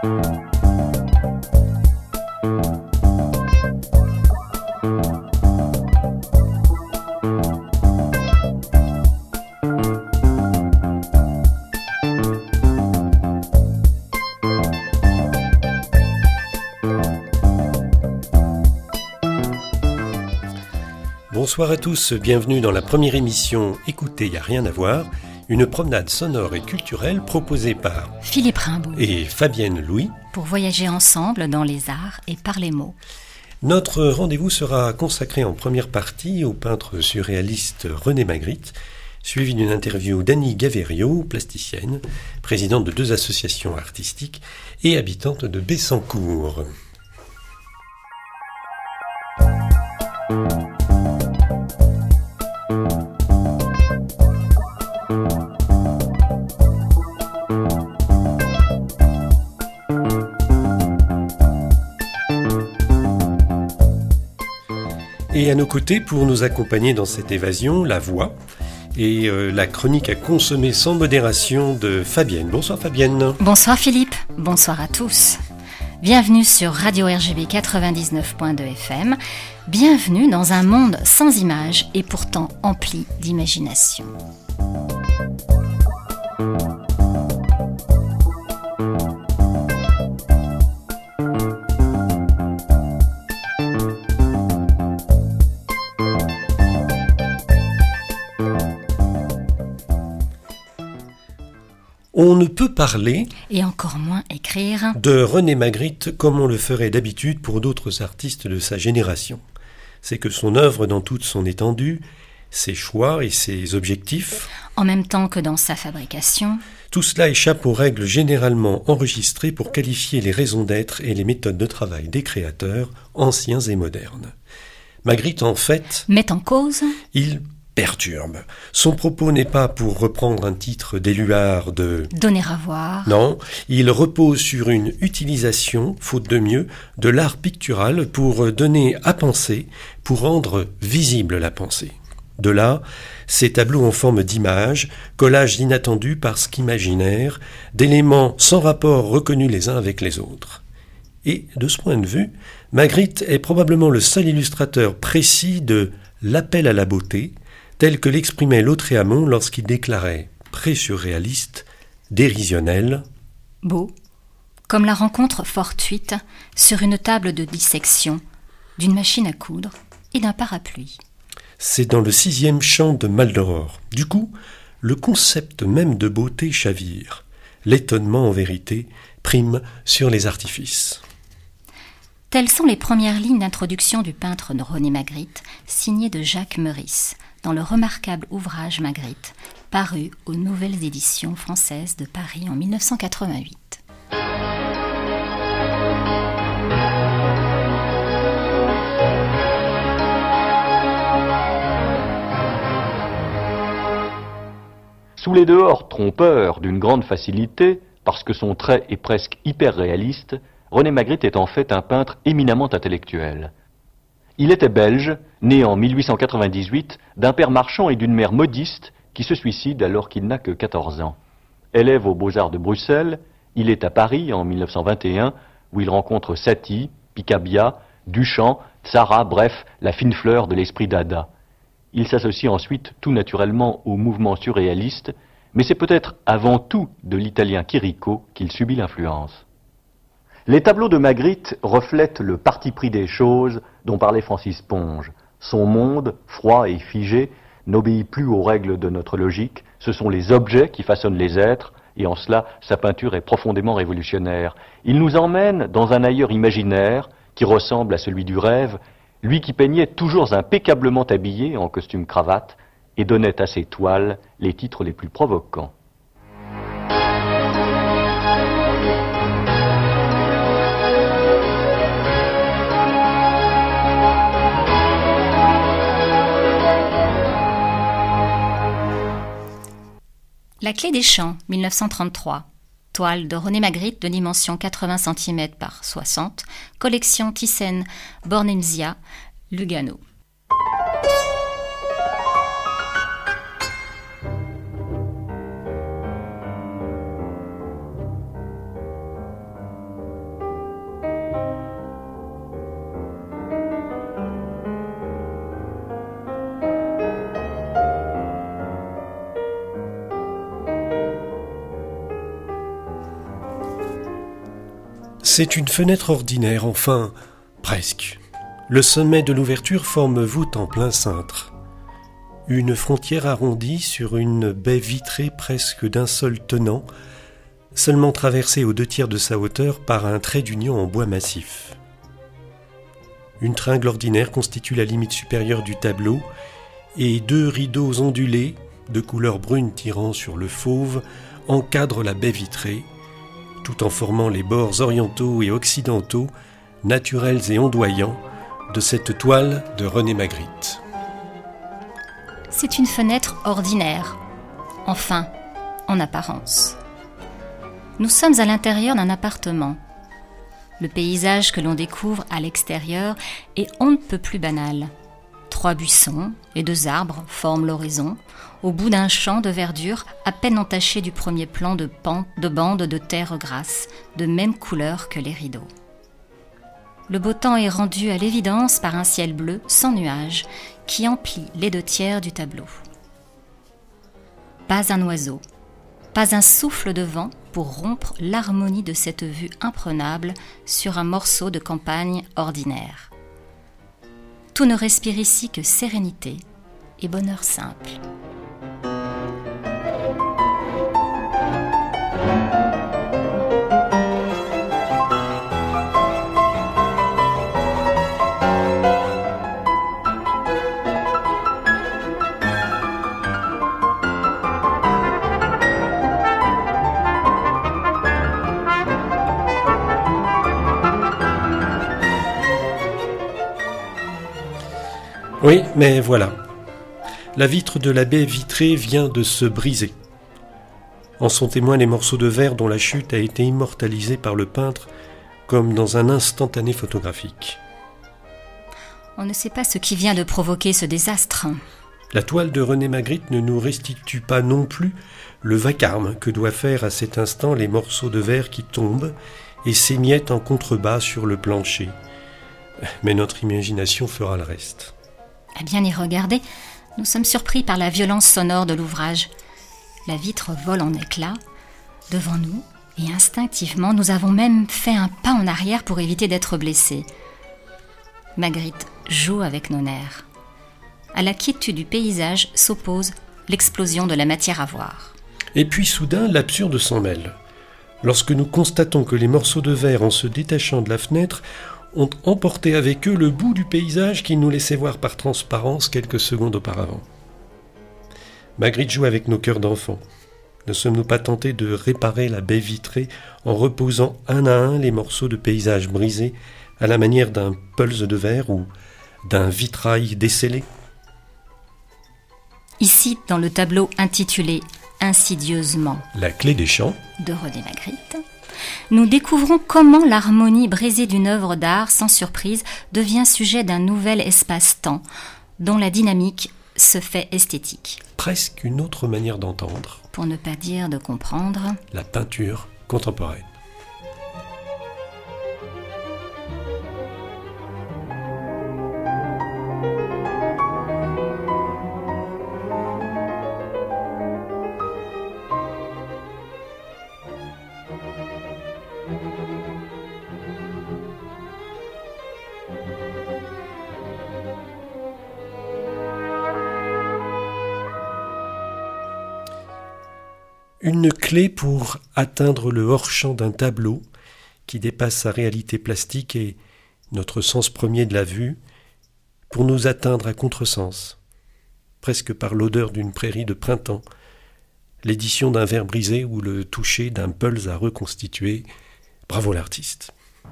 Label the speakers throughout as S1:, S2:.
S1: Bonsoir à tous, bienvenue dans la première émission Écoutez, y a rien à voir, une promenade sonore et culturelle proposée par
S2: Philippe Rimbaud
S1: et Fabienne Louis
S2: pour voyager ensemble dans les arts et par les mots.
S1: Notre rendez-vous sera consacré en première partie au peintre surréaliste René Magritte, suivi d'une interview d'Annie Gaverio, plasticienne, présidente de 2 associations artistiques et habitante de Bessancourt. Et à nos côtés, pour nous accompagner dans cette évasion, la voix et la chronique à consommer sans modération de Fabienne. Bonsoir Fabienne.
S2: Bonsoir Philippe, bonsoir à tous. Bienvenue sur Radio RGB 99.2 FM. Bienvenue dans un monde sans images et pourtant empli d'imagination.
S1: On ne peut parler,
S2: et encore moins écrire,
S1: de René Magritte comme on le ferait d'habitude pour d'autres artistes de sa génération. C'est que son œuvre dans toute son étendue, ses choix et ses objectifs,
S2: en même temps que dans sa fabrication,
S1: tout cela échappe aux règles généralement enregistrées pour qualifier les raisons d'être et les méthodes de travail des créateurs, anciens et modernes. Magritte, en fait,
S2: met en cause,
S1: il perturbe. Son propos n'est pas, pour reprendre un titre d'Éluard, de
S2: donner à voir.
S1: Non, il repose sur une utilisation, faute de mieux, de l'art pictural pour donner à penser, pour rendre visible la pensée. De là, ces tableaux en forme d'images, collages inattendus parce qu'imaginaires, d'éléments sans rapport reconnus les uns avec les autres. Et, de ce point de vue, Magritte est probablement le seul illustrateur précis de l'appel à la beauté, tel que l'exprimait Lautréamont lorsqu'il déclarait, pré-surréaliste, dérisionnel,
S2: beau, comme la rencontre fortuite sur une table de dissection, d'une machine à coudre et d'un parapluie.
S1: C'est dans le 6e chant de Maldoror. Du coup, le concept même de beauté chavire. L'étonnement, en vérité, prime sur les artifices.
S2: Telles sont les premières lignes d'introduction du peintre René Magritte, signé de Jacques Meurice, dans le remarquable ouvrage Magritte, paru aux Nouvelles Éditions françaises de Paris en 1988.
S3: Sous les dehors trompeurs d'une grande facilité, parce que son trait est presque hyper réaliste, René Magritte est en fait un peintre éminemment intellectuel. Il était belge, né en 1898, d'un père marchand et d'une mère modiste qui se suicide alors qu'il n'a que 14 ans. Élève aux Beaux-Arts de Bruxelles, il est à Paris en 1921, où il rencontre Satie, Picabia, Duchamp, Tzara, bref, la fine fleur de l'esprit dada. Il s'associe ensuite tout naturellement au mouvement surréaliste, mais c'est peut-être avant tout de l'italien Chirico qu'il subit l'influence. Les tableaux de Magritte reflètent le parti pris des choses dont parlait Francis Ponge. Son monde, froid et figé, n'obéit plus aux règles de notre logique, ce sont les objets qui façonnent les êtres, et en cela, sa peinture est profondément révolutionnaire. Il nous emmène dans un ailleurs imaginaire qui ressemble à celui du rêve, lui qui peignait toujours impeccablement habillé en costume cravate et donnait à ses toiles les titres les plus provocants.
S2: La clé des champs, 1933. Toile de René Magritte de dimension 80 cm par 60, collection Thyssen-Bornemisza, Lugano.
S1: C'est une fenêtre ordinaire, enfin, presque. Le sommet de l'ouverture forme voûte en plein cintre. Une frontière arrondie sur une baie vitrée presque d'un seul tenant, seulement traversée aux 2/3 de sa hauteur par un trait d'union en bois massif. Une tringle ordinaire constitue la limite supérieure du tableau et 2 rideaux ondulés, de couleur brune tirant sur le fauve, encadrent la baie vitrée, tout en formant les bords orientaux et occidentaux, naturels et ondoyants, de cette toile de René Magritte.
S2: C'est une fenêtre ordinaire, enfin, en apparence. Nous sommes à l'intérieur d'un appartement. Le paysage que l'on découvre à l'extérieur est on ne peut plus banal. 3 buissons et 2 arbres forment l'horizon, au bout d'un champ de verdure à peine entaché du premier plan de bandes de terre grasse, de même couleur que les rideaux. Le beau temps est rendu à l'évidence par un ciel bleu sans nuages qui emplit les 2/3 du tableau. Pas un oiseau, pas un souffle de vent pour rompre l'harmonie de cette vue imprenable sur un morceau de campagne ordinaire. Tout ne respire ici que sérénité et bonheur simple.
S1: Oui, mais voilà. La vitre de la baie vitrée vient de se briser. En sont témoins les morceaux de verre dont la chute a été immortalisée par le peintre comme dans un instantané photographique.
S2: On ne sait pas ce qui vient de provoquer ce désastre.
S1: La toile de René Magritte ne nous restitue pas non plus le vacarme que doivent faire à cet instant les morceaux de verre qui tombent et s'émiettent en contrebas sur le plancher. Mais notre imagination fera le reste.
S2: À bien y regarder, nous sommes surpris par la violence sonore de l'ouvrage. La vitre vole en éclats devant nous et instinctivement, nous avons même fait un pas en arrière pour éviter d'être blessés. Magritte joue avec nos nerfs. À la quiétude du paysage s'oppose l'explosion de la matière à voir.
S1: Et puis soudain, l'absurde s'en mêle. Lorsque nous constatons que les morceaux de verre, en se détachant de la fenêtre, ont emporté avec eux le bout du paysage qu'ils nous laissaient voir par transparence quelques secondes auparavant. Magritte joue avec nos cœurs d'enfants. Ne sommes-nous pas tentés de réparer la baie vitrée en reposant un à un les morceaux de paysage brisés à la manière d'un pulse de verre ou d'un vitrail décellé ?
S2: Ici, dans le tableau intitulé « Insidieusement »
S1: La clé des champs
S2: de René Magritte, nous découvrons comment l'harmonie brisée d'une œuvre d'art, sans surprise, devient sujet d'un nouvel espace-temps, dont la dynamique se fait esthétique.
S1: Presque une autre manière d'entendre.
S2: Pour ne pas dire de comprendre.
S1: La peinture contemporaine. Une clé pour atteindre le hors-champ d'un tableau qui dépasse sa réalité plastique et notre sens premier de la vue, pour nous atteindre à contresens, presque par l'odeur d'une prairie de printemps, l'édition d'un verre brisé ou le toucher d'un pulse à reconstituer. Bravo l'artiste.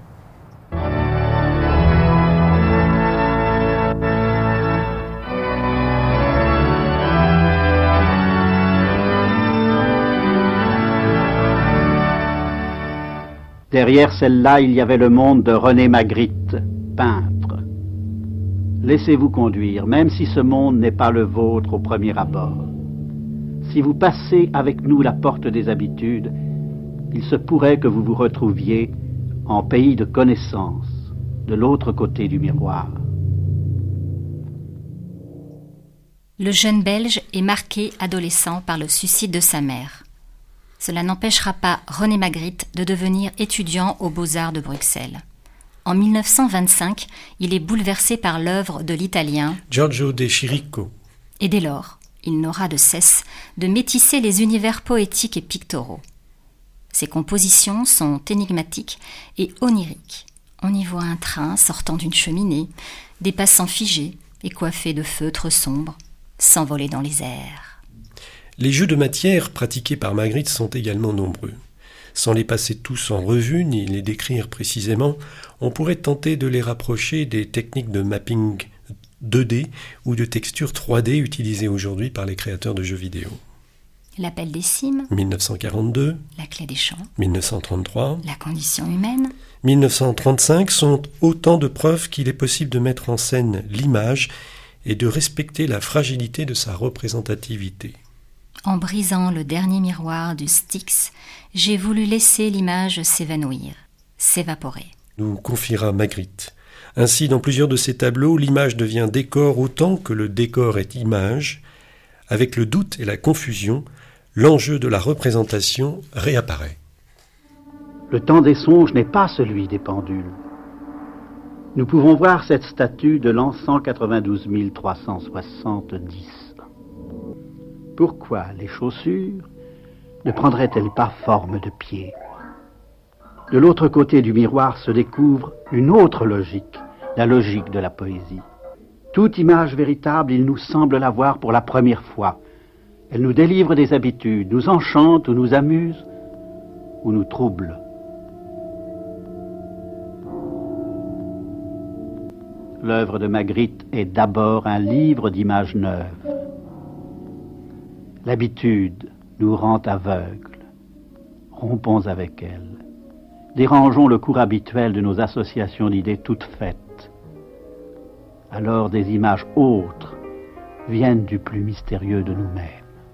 S4: Derrière celle-là, il y avait le monde de René Magritte, peintre. Laissez-vous conduire, même si ce monde n'est pas le vôtre au premier abord. Si vous passez avec nous la porte des habitudes, il se pourrait que vous vous retrouviez en pays de connaissance, de l'autre côté du miroir.
S2: Le jeune Belge est marqué adolescent par le suicide de sa mère. Cela n'empêchera pas René Magritte de devenir étudiant aux Beaux-Arts de Bruxelles. En 1925, il est bouleversé par l'œuvre de l'Italien
S1: Giorgio de Chirico.
S2: Et dès lors, il n'aura de cesse de métisser les univers poétiques et pictoraux. Ses compositions sont énigmatiques et oniriques. On y voit un train sortant d'une cheminée, des passants figés et coiffés de feutres sombres, s'envoler dans les airs.
S1: Les jeux de matière pratiqués par Magritte sont également nombreux. Sans les passer tous en revue ni les décrire précisément, on pourrait tenter de les rapprocher des techniques de mapping 2D ou de texture 3D utilisées aujourd'hui par les créateurs de jeux vidéo.
S2: L'appel des cimes,
S1: 1942,
S2: la clé des champs,
S1: 1933,
S2: la condition humaine,
S1: 1935 sont autant de preuves qu'il est possible de mettre en scène l'image et de respecter la fragilité de sa représentativité.
S2: En brisant le dernier miroir du Styx, j'ai voulu laisser l'image s'évanouir, s'évaporer.
S1: Nous confiera Magritte. Ainsi, dans plusieurs de ses tableaux, l'image devient décor autant que le décor est image. Avec le doute et la confusion, l'enjeu de la représentation réapparaît.
S4: Le temps des songes n'est pas celui des pendules. Nous pouvons voir cette statue de l'an 192 370. Pourquoi les chaussures ne prendraient-elles pas forme de pied? De l'autre côté du miroir se découvre une autre logique, la logique de la poésie. Toute image véritable, il nous semble la voir pour la première fois. Elle nous délivre des habitudes, nous enchante ou nous amuse, ou nous trouble. L'œuvre de Magritte est d'abord un livre d'images neuves. L'habitude nous rend aveugles. Rompons avec elle. Dérangeons le cours habituel de nos associations d'idées toutes faites. Alors des images autres viennent du plus mystérieux de nous-mêmes.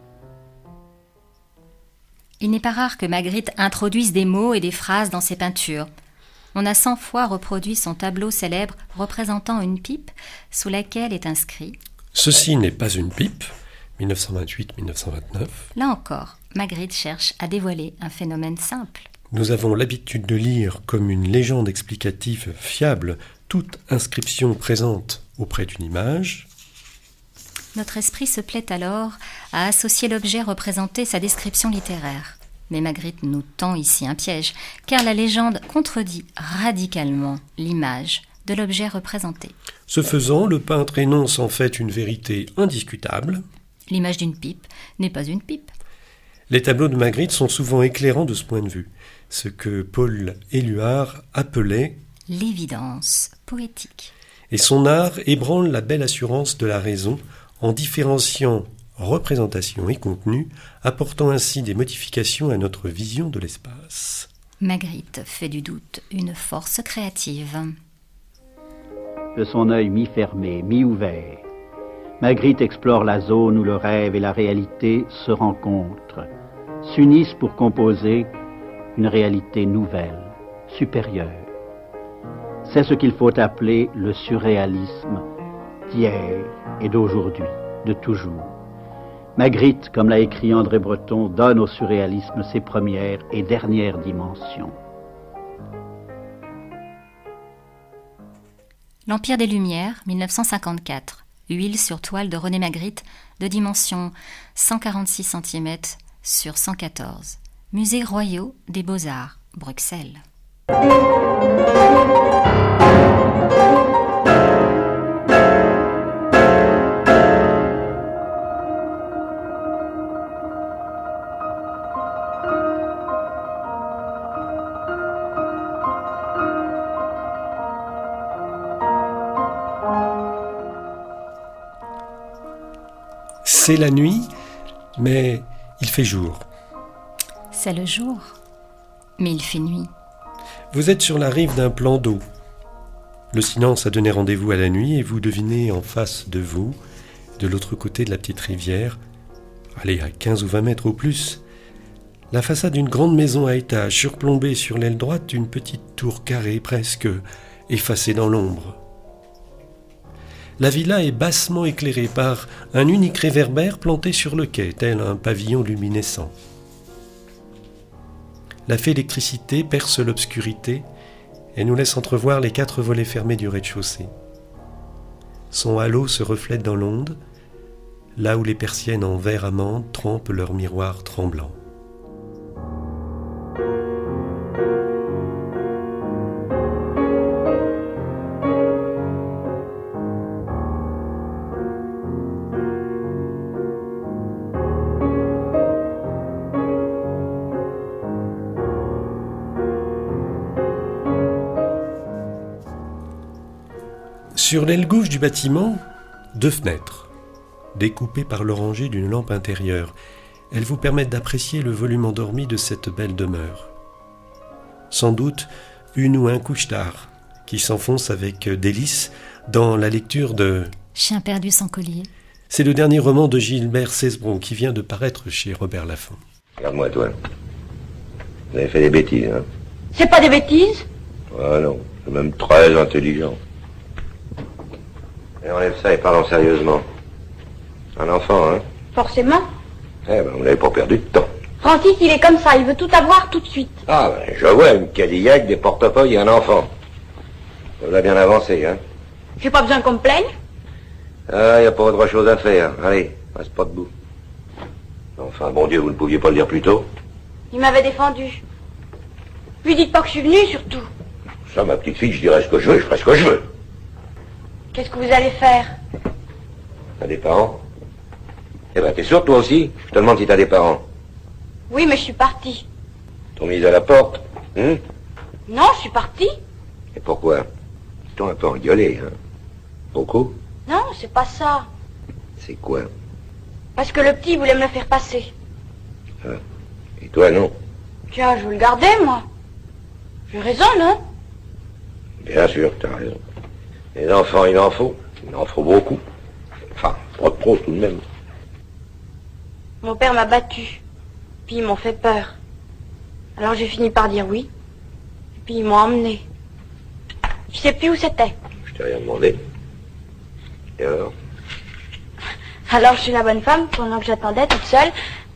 S2: Il n'est pas rare que Magritte introduise des mots et des phrases dans ses peintures. On a 100 fois reproduit son tableau célèbre représentant une pipe sous laquelle est inscrit
S1: « Ceci n'est pas une pipe », 1928-1929.
S2: Là encore, Magritte cherche à dévoiler un phénomène simple.
S1: Nous avons l'habitude de lire comme une légende explicative fiable toute inscription présente auprès d'une image.
S2: Notre esprit se plaît alors à associer l'objet représenté sa description littéraire. Mais Magritte nous tend ici un piège, car la légende contredit radicalement l'image de l'objet représenté.
S1: Ce faisant, le peintre énonce en fait une vérité indiscutable.
S2: L'image d'une pipe n'est pas une pipe.
S1: Les tableaux de Magritte sont souvent éclairants de ce point de vue, ce que Paul Éluard appelait
S2: l'évidence poétique.
S1: Et son art ébranle la belle assurance de la raison en différenciant représentation et contenu, apportant ainsi des modifications à notre vision de l'espace.
S2: Magritte fait du doute une force créative.
S4: De son œil mi-fermé, mi-ouvert, Magritte explore la zone où le rêve et la réalité se rencontrent, s'unissent pour composer une réalité nouvelle, supérieure. C'est ce qu'il faut appeler le surréalisme d'hier et d'aujourd'hui, de toujours. Magritte, comme l'a écrit André Breton, donne au surréalisme ses premières et dernières dimensions.
S2: L'Empire des Lumières, 1954. Huile sur toile de René Magritte, de dimension 146 cm sur 114. Musée Royaux des Beaux-Arts, Bruxelles.
S1: C'est la nuit, mais il fait jour.
S2: C'est le jour, mais il fait nuit.
S1: Vous êtes sur la rive d'un plan d'eau. Le silence a donné rendez-vous à la nuit et vous devinez en face de vous, de l'autre côté de la petite rivière, allez, à 15 ou 20 mètres au plus, la façade d'une grande maison à étage surplombée sur l'aile droite d'une petite tour carrée presque effacée dans l'ombre. La villa est bassement éclairée par un unique réverbère planté sur le quai, tel un pavillon luminescent. la fée électricité perce l'obscurité et nous laisse entrevoir les 4 volets fermés du rez-de-chaussée. Son halo se reflète dans l'onde, là où les persiennes en verre amande trempent leurs miroirs tremblants. Sur l'aile gauche du bâtiment, 2 fenêtres, découpées par l'oranger d'une lampe intérieure. Elles vous permettent d'apprécier le volume endormi de cette belle demeure. Sans doute une ou un couche-tard qui s'enfonce avec délice dans la lecture de
S2: Chien perdu sans collier.
S1: C'est le dernier roman de Gilbert Cesbron qui vient de paraître chez Robert Laffont.
S5: Regarde-moi, toi. Vous avez fait des bêtises, hein?
S6: C'est pas des bêtises?
S5: Ah non, c'est même très intelligent. Et enlève ça et parlons sérieusement. Un enfant, hein?
S6: Forcément.
S5: Eh ben, vous n'avez pas perdu de temps.
S6: Francis, il est comme ça, il veut tout avoir tout de suite.
S5: Ah ben, je vois une Cadillac, des portefeuilles et un enfant. Ça vous a bien avancé, hein?
S6: J'ai pas besoin qu'on me plaigne.
S5: Ah, y a pas autre chose à faire. Allez, reste pas debout. Enfin, bon Dieu, vous ne pouviez pas le dire plus tôt?
S6: Il m'avait défendu. Lui dites pas que je suis venue, surtout.
S5: Ça, ma petite fille, je dirais ce que je veux, je ferai ce que je veux.
S6: Qu'est-ce que vous allez faire?
S5: T'as des parents? Eh ben, t'es sûr, toi aussi? Je te demande si t'as des parents.
S6: Oui, mais je suis partie.
S5: T'ont mis à la porte, hein?
S6: Non, je suis partie.
S5: Et pourquoi? Ils t'ont un peu engueulé, hein? Beaucoup?
S6: Non, c'est pas ça.
S5: C'est quoi?
S6: Parce que le petit voulait me le faire passer.
S5: Ah. Et toi, non?
S6: Tiens, je veux le garder, moi. J'ai raison, non?
S5: Bien sûr, t'as raison. Les enfants, il en faut. Il en faut beaucoup. Enfin, pas trop tout de même.
S6: Mon père m'a battue. Puis ils m'ont fait peur. Alors j'ai fini par dire oui. Et puis ils m'ont emmené. Je sais plus où c'était.
S5: Je t'ai rien demandé. Et alors?
S6: Alors je suis la bonne femme, pendant que j'attendais toute seule.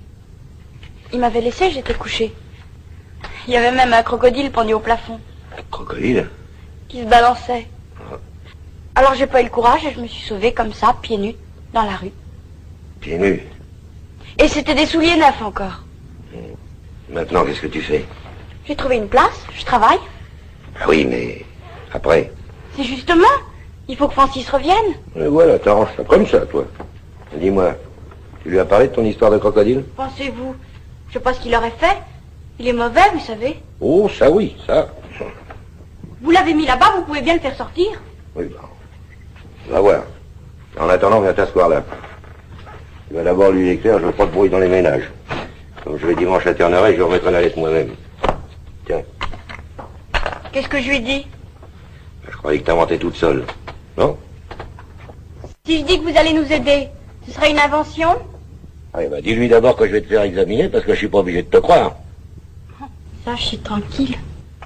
S6: Il m'avait laissé, j'étais couchée. Il y avait même un crocodile pendu au plafond.
S5: Un crocodile?
S6: Qui se balançait. Alors j'ai pas eu le courage et je me suis sauvée comme ça, pieds nus, dans la rue.
S5: Pieds nus?
S6: Et c'était des souliers neufs encore.
S5: Maintenant, qu'est-ce que tu fais?
S6: J'ai trouvé une place, je travaille.
S5: Ah oui, mais après?
S6: C'est justement, il faut que Francis revienne.
S5: Et voilà, t'arranges ça comme ça, toi. Dis-moi, tu lui as parlé de ton histoire de crocodile?
S6: Pensez-vous, je sais pas ce qu'il aurait fait. Il est mauvais, vous savez.
S5: Oh, ça oui, ça.
S6: Vous l'avez mis là-bas, vous pouvez bien le faire sortir.
S5: Oui, ben, on va voir. En attendant, viens t'asseoir là. Tu vas d'abord lui écrire, je veux pas de bruit dans les ménages. Comme je vais dimanche à Terneret, je remettrai la lettre moi-même. Tiens.
S6: Qu'est-ce que je lui ai dit?
S5: Je croyais que t'inventais toute seule. Non?
S6: Si je dis que vous allez nous aider, ce serait une invention?
S5: Ah, ben, dis-lui d'abord que je vais te faire examiner, parce que je suis pas obligé de te croire.
S6: Ça, je suis tranquille.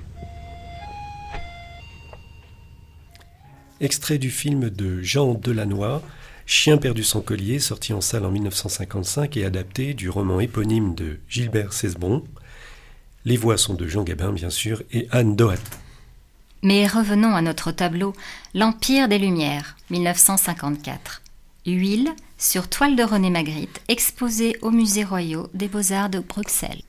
S1: Extrait du film de Jean Delannoy, Chien perdu sans collier, sorti en salle en 1955 et adapté du roman éponyme de Gilbert Cesbron. Les voix sont de Jean Gabin, bien sûr, et Anne Dohat.
S2: Mais revenons à notre tableau L'Empire des Lumières, 1954. Huile sur toile de René Magritte, exposée au Musée Royal des Beaux-Arts de Bruxelles.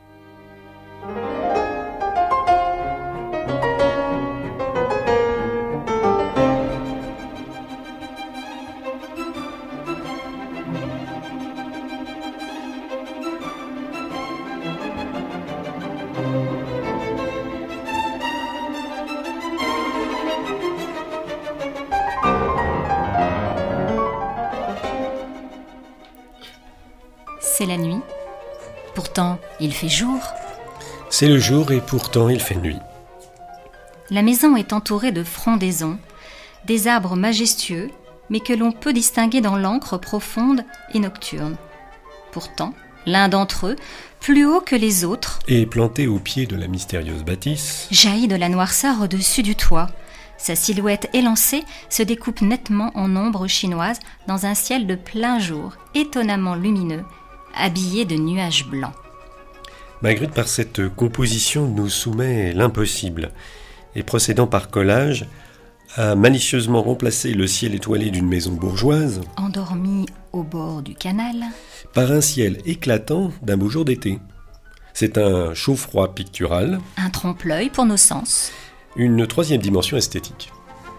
S2: C'est la nuit. Pourtant, il fait jour.
S1: C'est le jour et pourtant il fait nuit.
S2: La maison est entourée de frondaisons, des arbres majestueux, mais que l'on peut distinguer dans l'encre profonde et nocturne. Pourtant, l'un d'entre eux, plus haut que les autres,
S1: Et planté au pied de la mystérieuse bâtisse,
S2: jaillit de la noirceur au-dessus du toit. Sa silhouette élancée se découpe nettement en ombre chinoise dans un ciel de plein jour, étonnamment lumineux, habillé de nuages blancs.
S1: Magritte, par cette composition, nous soumet l'impossible, et procédant par collage, a malicieusement remplacé le ciel étoilé d'une maison bourgeoise,
S2: endormi au bord du canal,
S1: par un ciel éclatant d'un beau jour d'été. C'est un chaud-froid pictural,
S2: un trompe-l'œil pour nos sens,
S1: une troisième dimension esthétique.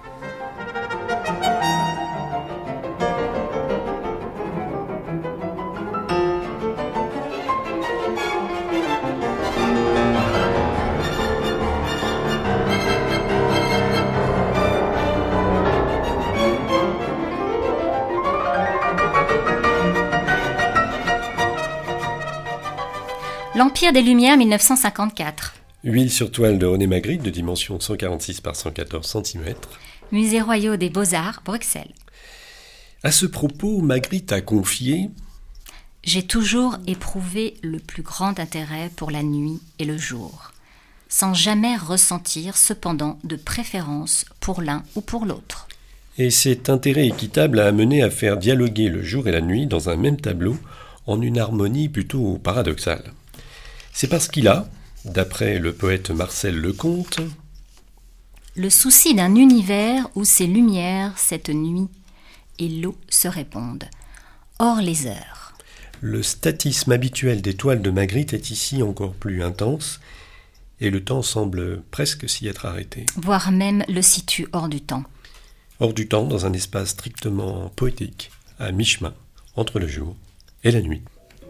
S2: L'Empire des Lumières 1954.
S1: Huile sur toile de René Magritte de dimension 146 par 114 cm.
S2: Musée royal des Beaux-Arts, Bruxelles.
S1: À ce propos, Magritte a confié
S2: « J'ai toujours éprouvé le plus grand intérêt pour la nuit et le jour, sans jamais ressentir cependant de préférence pour l'un ou pour l'autre. »
S1: Et cet intérêt équitable a amené à faire dialoguer le jour et la nuit dans un même tableau en une harmonie plutôt paradoxale. C'est parce qu'il a, d'après le poète Marcel Lecomte,
S2: le souci d'un univers où ces lumières, cette nuit et l'eau se répondent, hors les heures.
S1: Le statisme habituel des toiles de Magritte est ici encore plus intense, et le temps semble presque s'y être arrêté.
S2: Voire même le situe hors du temps.
S1: Hors du temps, dans un espace strictement poétique, à mi-chemin, entre le jour et la nuit.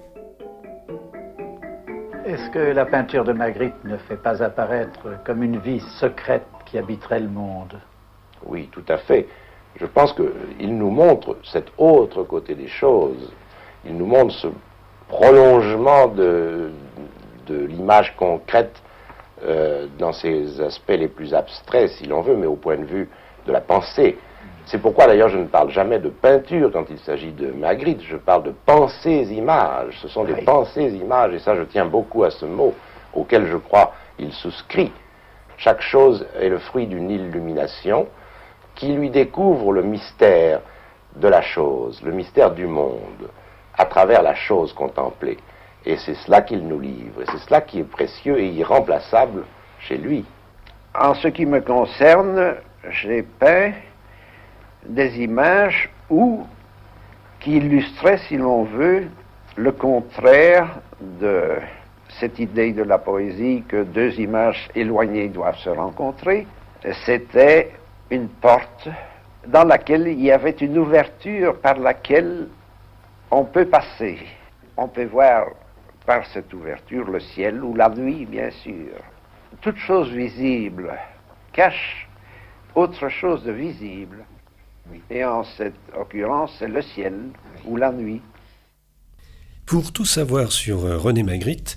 S4: Est-ce que la peinture de Magritte ne fait pas apparaître comme une vie secrète qui habiterait le monde?
S5: Oui, tout à fait. Je pense qu'il nous montre cet autre côté des choses. Il nous montre ce prolongement de l'image concrète dans ses aspects les plus abstraits, si l'on veut, mais au point de vue de la pensée. C'est pourquoi d'ailleurs je ne parle jamais de peinture quand il s'agit de Magritte, je parle de pensées-images. Ce sont des pensées-images, et ça je tiens beaucoup à ce mot, auquel je crois il souscrit. Chaque chose est le fruit d'une illumination qui lui découvre le mystère de la chose, le mystère du monde, à travers la chose contemplée. Et c'est cela qu'il nous livre, et c'est cela qui est précieux et irremplaçable chez lui.
S7: En ce qui me concerne, j'ai peint des images qui illustraient, si l'on veut, le contraire de cette idée de la poésie que deux images éloignées doivent se rencontrer. C'était une porte dans laquelle il y avait une ouverture par laquelle on peut passer. On peut voir par cette ouverture le ciel ou la nuit, bien sûr. Toute chose visible cache autre chose de visible. Et en cette occurrence, c'est le ciel ou la nuit.
S1: Pour tout savoir sur René Magritte,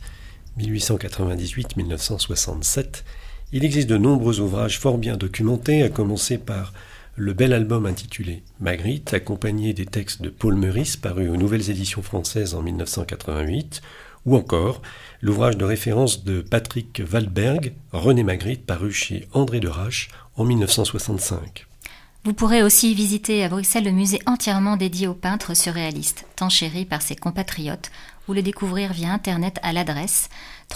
S1: 1898-1967, il existe de nombreux ouvrages fort bien documentés, à commencer par le bel album intitulé Magritte, accompagné des textes de Paul Meurice, paru aux Nouvelles Éditions Françaises en 1988, ou encore l'ouvrage de référence de Patrick Waldberg, René Magritte, paru chez André Derache en 1965.
S2: Vous pourrez aussi visiter à Bruxelles le musée entièrement dédié aux peintres surréalistes, tant chéri par ses compatriotes, ou le découvrir via internet à l'adresse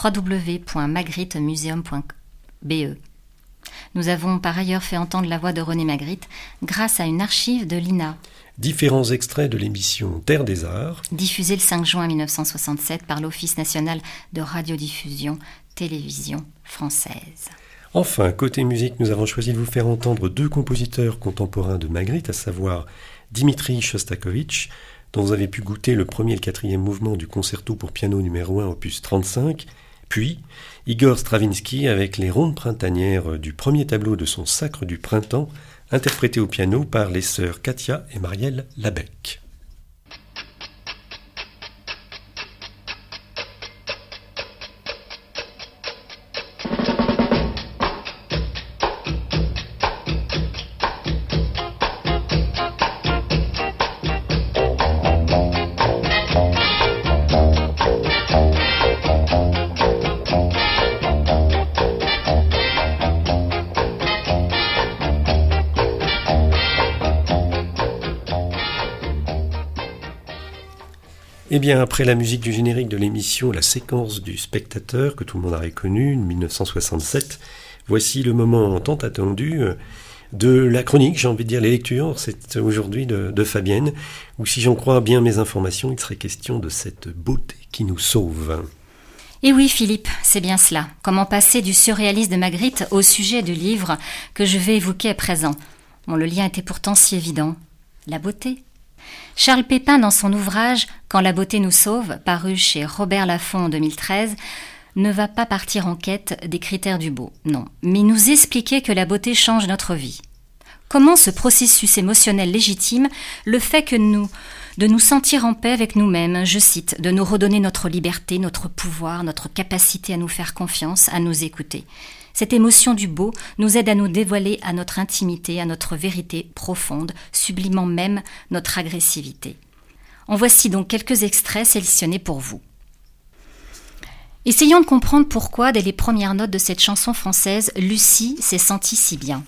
S2: www.magrittemuseum.be. Nous avons par ailleurs fait entendre la voix de René Magritte grâce à une archive de l'INA.
S1: Différents extraits de l'émission Terre des Arts,
S2: diffusée le 5 juin 1967 par l'Office national de radiodiffusion télévision française.
S1: Enfin, côté musique, nous avons choisi de vous faire entendre deux compositeurs contemporains de Magritte, à savoir Dimitri Shostakovich, dont vous avez pu goûter le premier et le quatrième mouvement du concerto pour piano numéro 1 opus 35, puis Igor Stravinsky avec les rondes printanières du premier tableau de son Sacre du printemps, interprété au piano par les sœurs Katia et Marielle Labec. Eh bien, après la musique du générique de l'émission, la séquence du spectateur que tout le monde a reconnue, 1967, voici le moment tant attendu de la chronique, j'ai envie de dire les lectures, c'est aujourd'hui de Fabienne, où si j'en crois bien mes informations, il serait question de cette beauté qui nous sauve.
S2: Et oui, Philippe, c'est bien cela. Comment passer du surréalisme de Magritte au sujet du livre que je vais évoquer à présent. Bon, le lien était pourtant si évident. La beauté. Charles Pépin, dans son ouvrage « Quand la beauté nous sauve », paru chez Robert Laffont en 2013, ne va pas partir en quête des critères du beau, non, mais nous expliquer que la beauté change notre vie. Comment ce processus émotionnel légitime le fait de nous sentir en paix avec nous-mêmes, je cite, de nous redonner notre liberté, notre pouvoir, notre capacité à nous faire confiance, à nous écouter. Cette émotion du beau nous aide à nous dévoiler à notre intimité, à notre vérité profonde, sublimant même notre agressivité. En voici donc quelques extraits sélectionnés pour vous. Essayons de comprendre pourquoi, dès les premières notes de cette chanson française, Lucie s'est sentie si bien.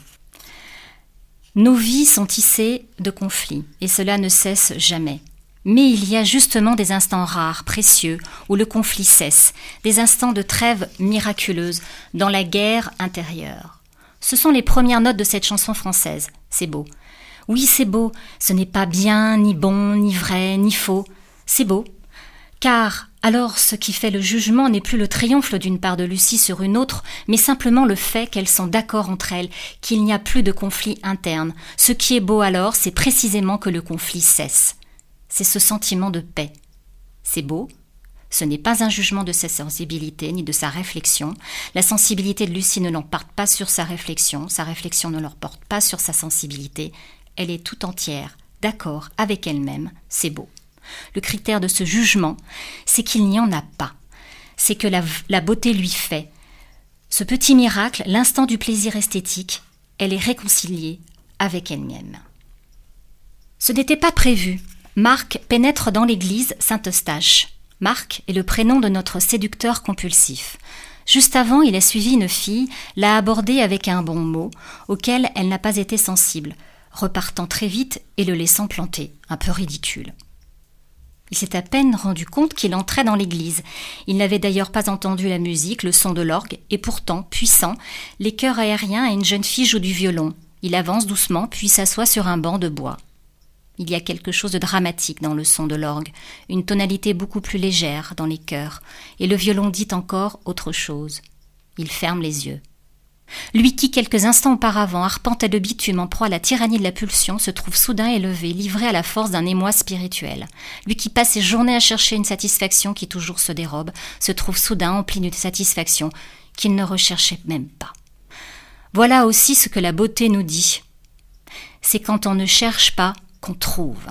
S2: Nos vies sont tissées de conflits, et cela ne cesse jamais. Mais il y a justement des instants rares, précieux, où le conflit cesse, des instants de trêve miraculeuse dans la guerre intérieure. Ce sont les premières notes de cette chanson française. C'est beau. Oui, c'est beau. Ce n'est pas bien, ni bon, ni vrai, ni faux. C'est beau. Car alors ce qui fait le jugement n'est plus le triomphe d'une part de Lucie sur une autre, mais simplement le fait qu'elles sont d'accord entre elles, qu'il n'y a plus de conflit interne. Ce qui est beau alors, c'est précisément que le conflit cesse. C'est ce sentiment de paix. C'est beau. Ce n'est pas un jugement de sa sensibilité ni de sa réflexion. La sensibilité de Lucie ne l'emporte pas sur sa réflexion ne l'emporte pas sur sa sensibilité. Elle est tout entière, d'accord avec elle-même. C'est beau. Le critère de ce jugement, c'est qu'il n'y en a pas. C'est que la beauté lui fait. Ce petit miracle, l'instant du plaisir esthétique, elle est réconciliée avec elle-même. Ce n'était pas prévu. Marc pénètre dans l'église Saint-Eustache. Marc est le prénom de notre séducteur compulsif. Juste avant, il a suivi une fille, l'a abordée avec un bon mot, auquel elle n'a pas été sensible, repartant très vite et le laissant planter, un peu ridicule. Il s'est à peine rendu compte qu'il entrait dans l'église. Il n'avait d'ailleurs pas entendu la musique, le son de l'orgue, et pourtant, puissant, les chœurs aériens et une jeune fille jouent du violon. Il avance doucement, puis s'assoit sur un banc de bois. Il y a quelque chose de dramatique dans le son de l'orgue, une tonalité beaucoup plus légère dans les chœurs, et le violon dit encore autre chose. Il ferme les yeux. Lui qui, quelques instants auparavant, arpentait le bitume en proie à la tyrannie de la pulsion, se trouve soudain élevé, livré à la force d'un émoi spirituel. Lui qui passe ses journées à chercher une satisfaction qui toujours se dérobe, se trouve soudain empli d'une satisfaction qu'il ne recherchait même pas. Voilà aussi ce que la beauté nous dit. C'est quand on ne cherche pas qu'on trouve.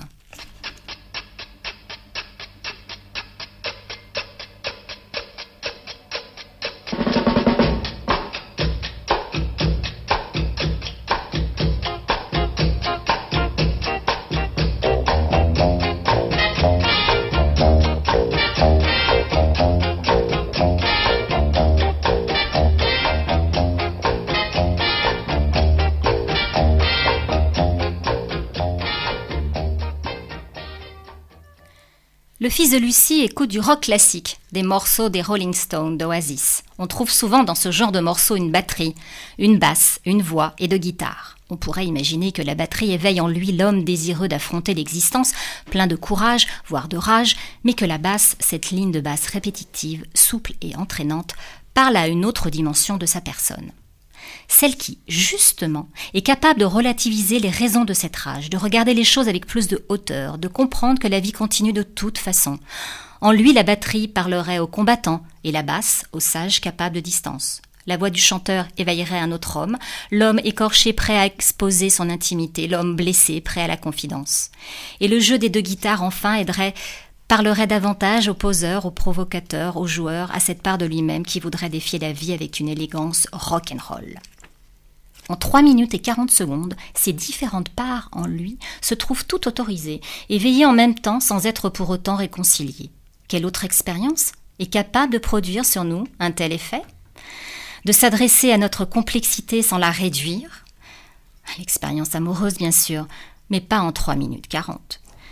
S2: Le fils de Lucie écoute du rock classique, des morceaux des Rolling Stones d'Oasis. On trouve souvent dans ce genre de morceaux une batterie, une basse, une voix et de guitare. On pourrait imaginer que la batterie éveille en lui l'homme désireux d'affronter l'existence, plein de courage, voire de rage, mais que la basse, cette ligne de basse répétitive, souple et entraînante, parle à une autre dimension de sa personne. Celle qui, justement, est capable de relativiser les raisons de cette rage, de regarder les choses avec plus de hauteur, de comprendre que la vie continue de toute façon. En lui, la batterie parlerait aux combattants et la basse aux sages capables de distance. La voix du chanteur éveillerait un autre homme, l'homme écorché prêt à exposer son intimité, l'homme blessé prêt à la confidence. Et le jeu des deux guitares, enfin, parlerait davantage aux poseurs, aux provocateurs, aux joueurs, à cette part de lui-même qui voudrait défier la vie avec une élégance rock'n'roll. En 3 minutes et 40 secondes, ces différentes parts en lui se trouvent toutes autorisées, éveillées en même temps sans être pour autant réconciliées. Quelle autre expérience est capable de produire sur nous un tel effet ? De s'adresser à notre complexité sans la réduire ? L'expérience amoureuse, bien sûr, mais pas en 3 minutes 40.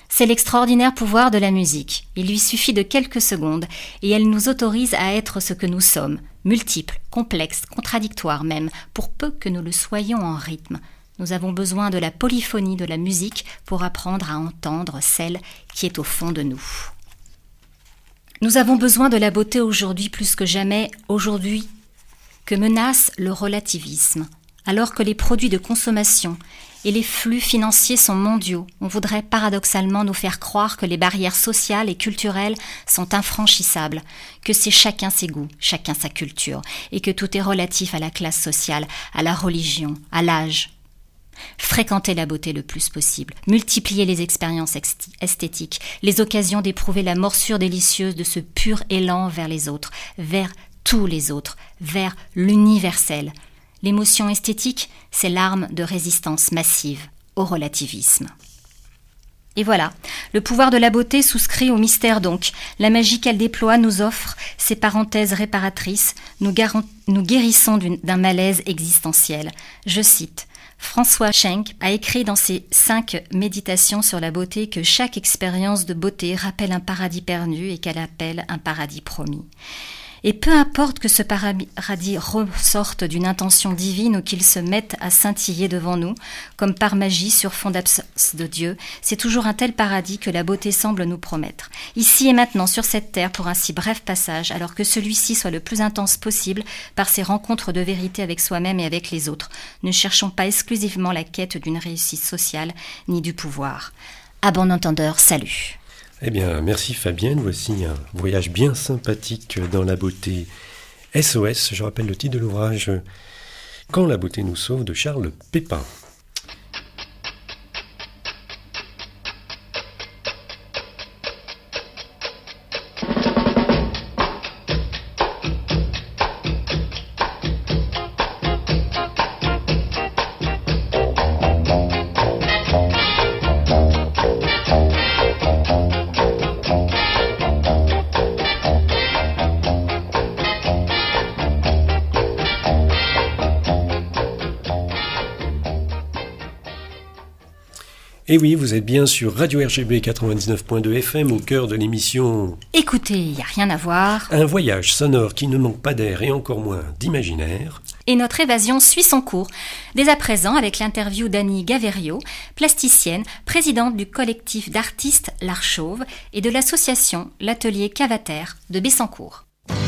S2: C'est l'extraordinaire pouvoir de la musique. Il lui suffit de quelques secondes et elle nous autorise à être ce que nous sommes, multiples, complexes, contradictoires même, pour peu que nous le soyons en rythme. Nous avons besoin de la polyphonie de la musique pour apprendre à entendre celle qui est au fond de nous. Nous avons besoin de la beauté aujourd'hui plus que jamais, aujourd'hui que menace le relativisme. Alors que les produits de consommation et les flux financiers sont mondiaux, on voudrait paradoxalement nous faire croire que les barrières sociales et culturelles sont infranchissables, que c'est chacun ses goûts, chacun sa culture, et que tout est relatif à la classe sociale, à la religion, à l'âge. Fréquenter la beauté le plus possible, multiplier les expériences esthétiques, les occasions d'éprouver la morsure délicieuse de ce pur élan vers les autres, vers tous les autres, vers l'universel. L'émotion esthétique, c'est l'arme de résistance massive au relativisme. Et voilà, le pouvoir de la beauté souscrit au mystère donc. La magie qu'elle déploie nous offre ses parenthèses réparatrices, nous guérissons d'un malaise existentiel. Je cite, François Schenck a écrit dans ses 5 méditations sur la beauté que chaque expérience de beauté rappelle un paradis perdu et qu'elle appelle un paradis promis. Et peu importe que ce paradis ressorte d'une intention divine ou qu'il se mette à scintiller devant nous, comme par magie sur fond d'absence de Dieu, c'est toujours un tel paradis que la beauté semble nous promettre. Ici et maintenant, sur cette terre, pour un si bref passage, alors que celui-ci soit le plus intense possible par ses rencontres de vérité avec soi-même et avec les autres. Ne cherchons pas exclusivement la quête d'une réussite sociale, ni du pouvoir. À bon entendeur, salut.
S1: Eh bien, merci Fabienne. Voici un voyage bien sympathique dans la beauté. SOS, je rappelle le titre de l'ouvrage « Quand la beauté nous sauve » de Charles Pépin. Et oui, vous êtes bien sur Radio RGB 99.2 FM au cœur de l'émission
S2: Écoutez, il n'y a rien à voir.
S1: Un voyage sonore qui ne manque pas d'air et encore moins d'imaginaire.
S2: Et notre évasion suit son cours, dès à présent avec l'interview d'Annie Gaverio, plasticienne, présidente du collectif d'artistes L'Art Chauve et de l'association L'Atelier Cavater de Bessancourt.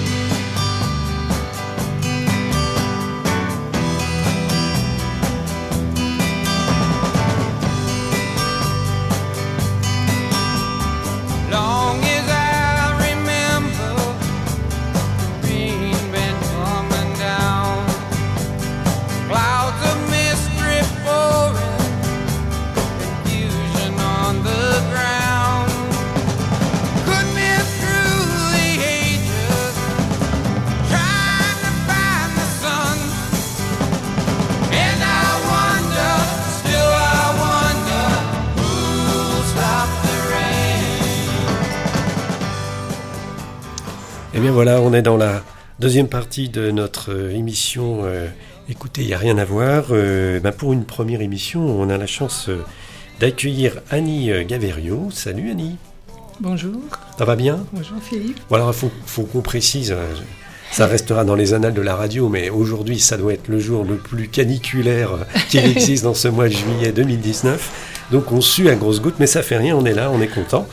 S1: Eh bien voilà, on est dans la deuxième partie de notre émission Écoutez, il n'y a rien à voir. Pour une première émission, on a la chance d'accueillir Annie Gaverio. Salut Annie.
S8: Bonjour.
S1: Ça va bien?
S8: Bonjour Philippe.
S1: Voilà, faut qu'on précise, ça restera dans les annales de la radio, mais aujourd'hui, ça doit être le jour le plus caniculaire qu'il existe dans ce mois de juillet 2019. Donc on sue à grosses gouttes, mais ça fait rien, on est là, on est content.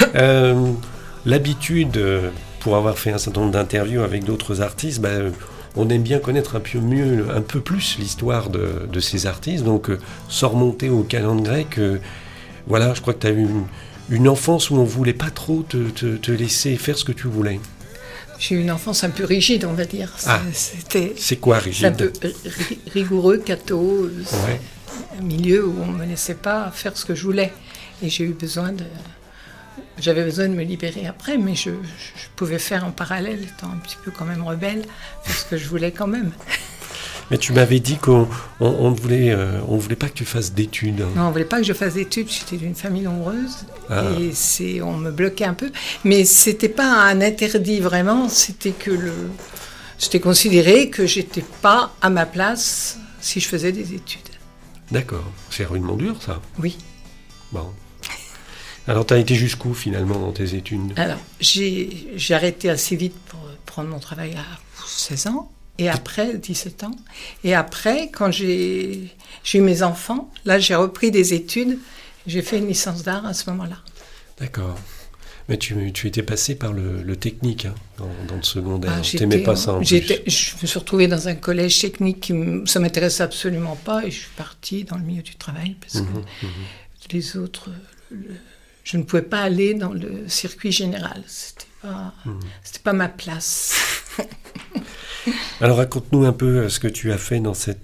S1: L'habitude... Pour avoir fait un certain nombre d'interviews avec d'autres artistes, on aime bien connaître un peu plus l'histoire de ces artistes. Donc, sans remonter aux calendes grecs, voilà, je crois que tu as eu une enfance où on ne voulait pas trop te laisser faire ce que tu voulais.
S8: J'ai eu une enfance un peu rigide, on va dire.
S1: C'est quoi rigide?
S8: Un peu rigoureux, catho, un milieu où on ne me laissait pas faire ce que je voulais. Et j'ai eu besoin de... J'avais besoin de me libérer après, mais je pouvais faire en parallèle, étant un petit peu quand même rebelle, faire ce que je voulais quand même.
S1: Mais tu m'avais dit qu'on on voulait pas que tu fasses d'études.
S8: Non, on ne voulait pas que je fasse d'études. J'étais d'une famille nombreuse et on me bloquait un peu. Mais ce n'était pas un interdit vraiment, c'était que j'étais considéré que je n'étais pas à ma place si je faisais des études.
S1: D'accord. C'est rudement dur, ça?
S8: Oui.
S1: Bon. Alors, tu as été jusqu'où, finalement, dans tes études?
S8: Alors, j'ai arrêté assez vite pour prendre mon travail à 16 ans, et après, 17 ans. Et après, quand j'ai eu mes enfants, là, j'ai repris des études. J'ai fait une licence d'art à ce moment-là.
S1: D'accord. Mais tu étais passé par le technique, hein, dans le secondaire.
S8: Ah,
S1: T'aimais pas ça, en plus.
S8: Je me suis retrouvée dans un collège technique ça m'intéressait absolument pas, et je suis partie dans le milieu du travail, parce que les autres... je ne pouvais pas aller dans le circuit général. C'était pas ma place.
S1: Alors, raconte-nous un peu ce que tu as fait dans ces